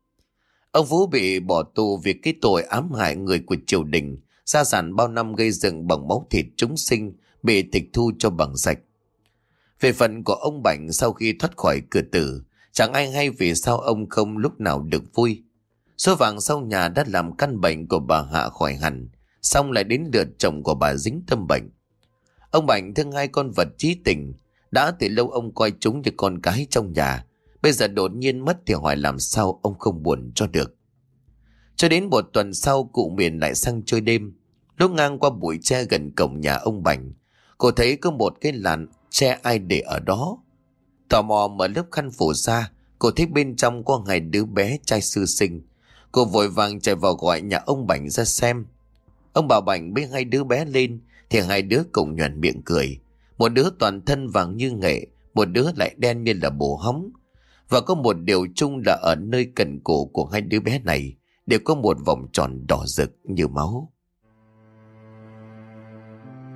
Speaker 1: Ông Phú bị bỏ tù vì cái tội ám hại người của triều đình, gia sản bao năm gây dựng bằng máu thịt chúng sinh bị tịch thu cho bằng sạch. Về phần của ông Bảnh, sau khi thoát khỏi cửa tử, chẳng ai hay vì sao ông không lúc nào được vui. Số vàng sau nhà đã làm căn bệnh của bà Hạ khỏi hẳn, xong lại đến lượt chồng của bà dính tâm bệnh. Ông Bảnh thương hai con vật chí tình, đã từ lâu ông coi chúng như con cái trong nhà, bây giờ đột nhiên mất thì hỏi làm sao ông không buồn cho được. Cho đến một tuần sau, cụ Miền lại sang chơi đêm. Lúc ngang qua bụi tre gần cổng nhà ông Bảnh, cô thấy có một cái làn tre ai để ở đó. Tò mò mở lớp khăn phủ ra, cô thấy bên trong có 2 đứa bé trai sơ sinh. Cô vội vàng chạy vào gọi nhà ông Bảnh ra xem. Ông bảo Bảnh bế 2 đứa bé lên thì 2 đứa cùng nhoẻn miệng cười. Một đứa toàn thân vàng như nghệ, một đứa lại đen như là bồ hóng. Và có một điều chung là ở nơi cần cổ của 2 đứa bé này đều có một vòng tròn đỏ rực như máu.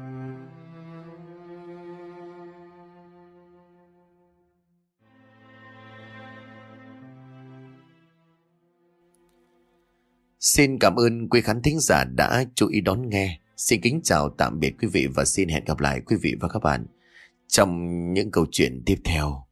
Speaker 1: Xin cảm ơn quý khán thính giả đã chú ý đón nghe. Xin kính chào tạm biệt quý vị và xin hẹn gặp lại quý vị và các bạn trong những câu chuyện tiếp theo.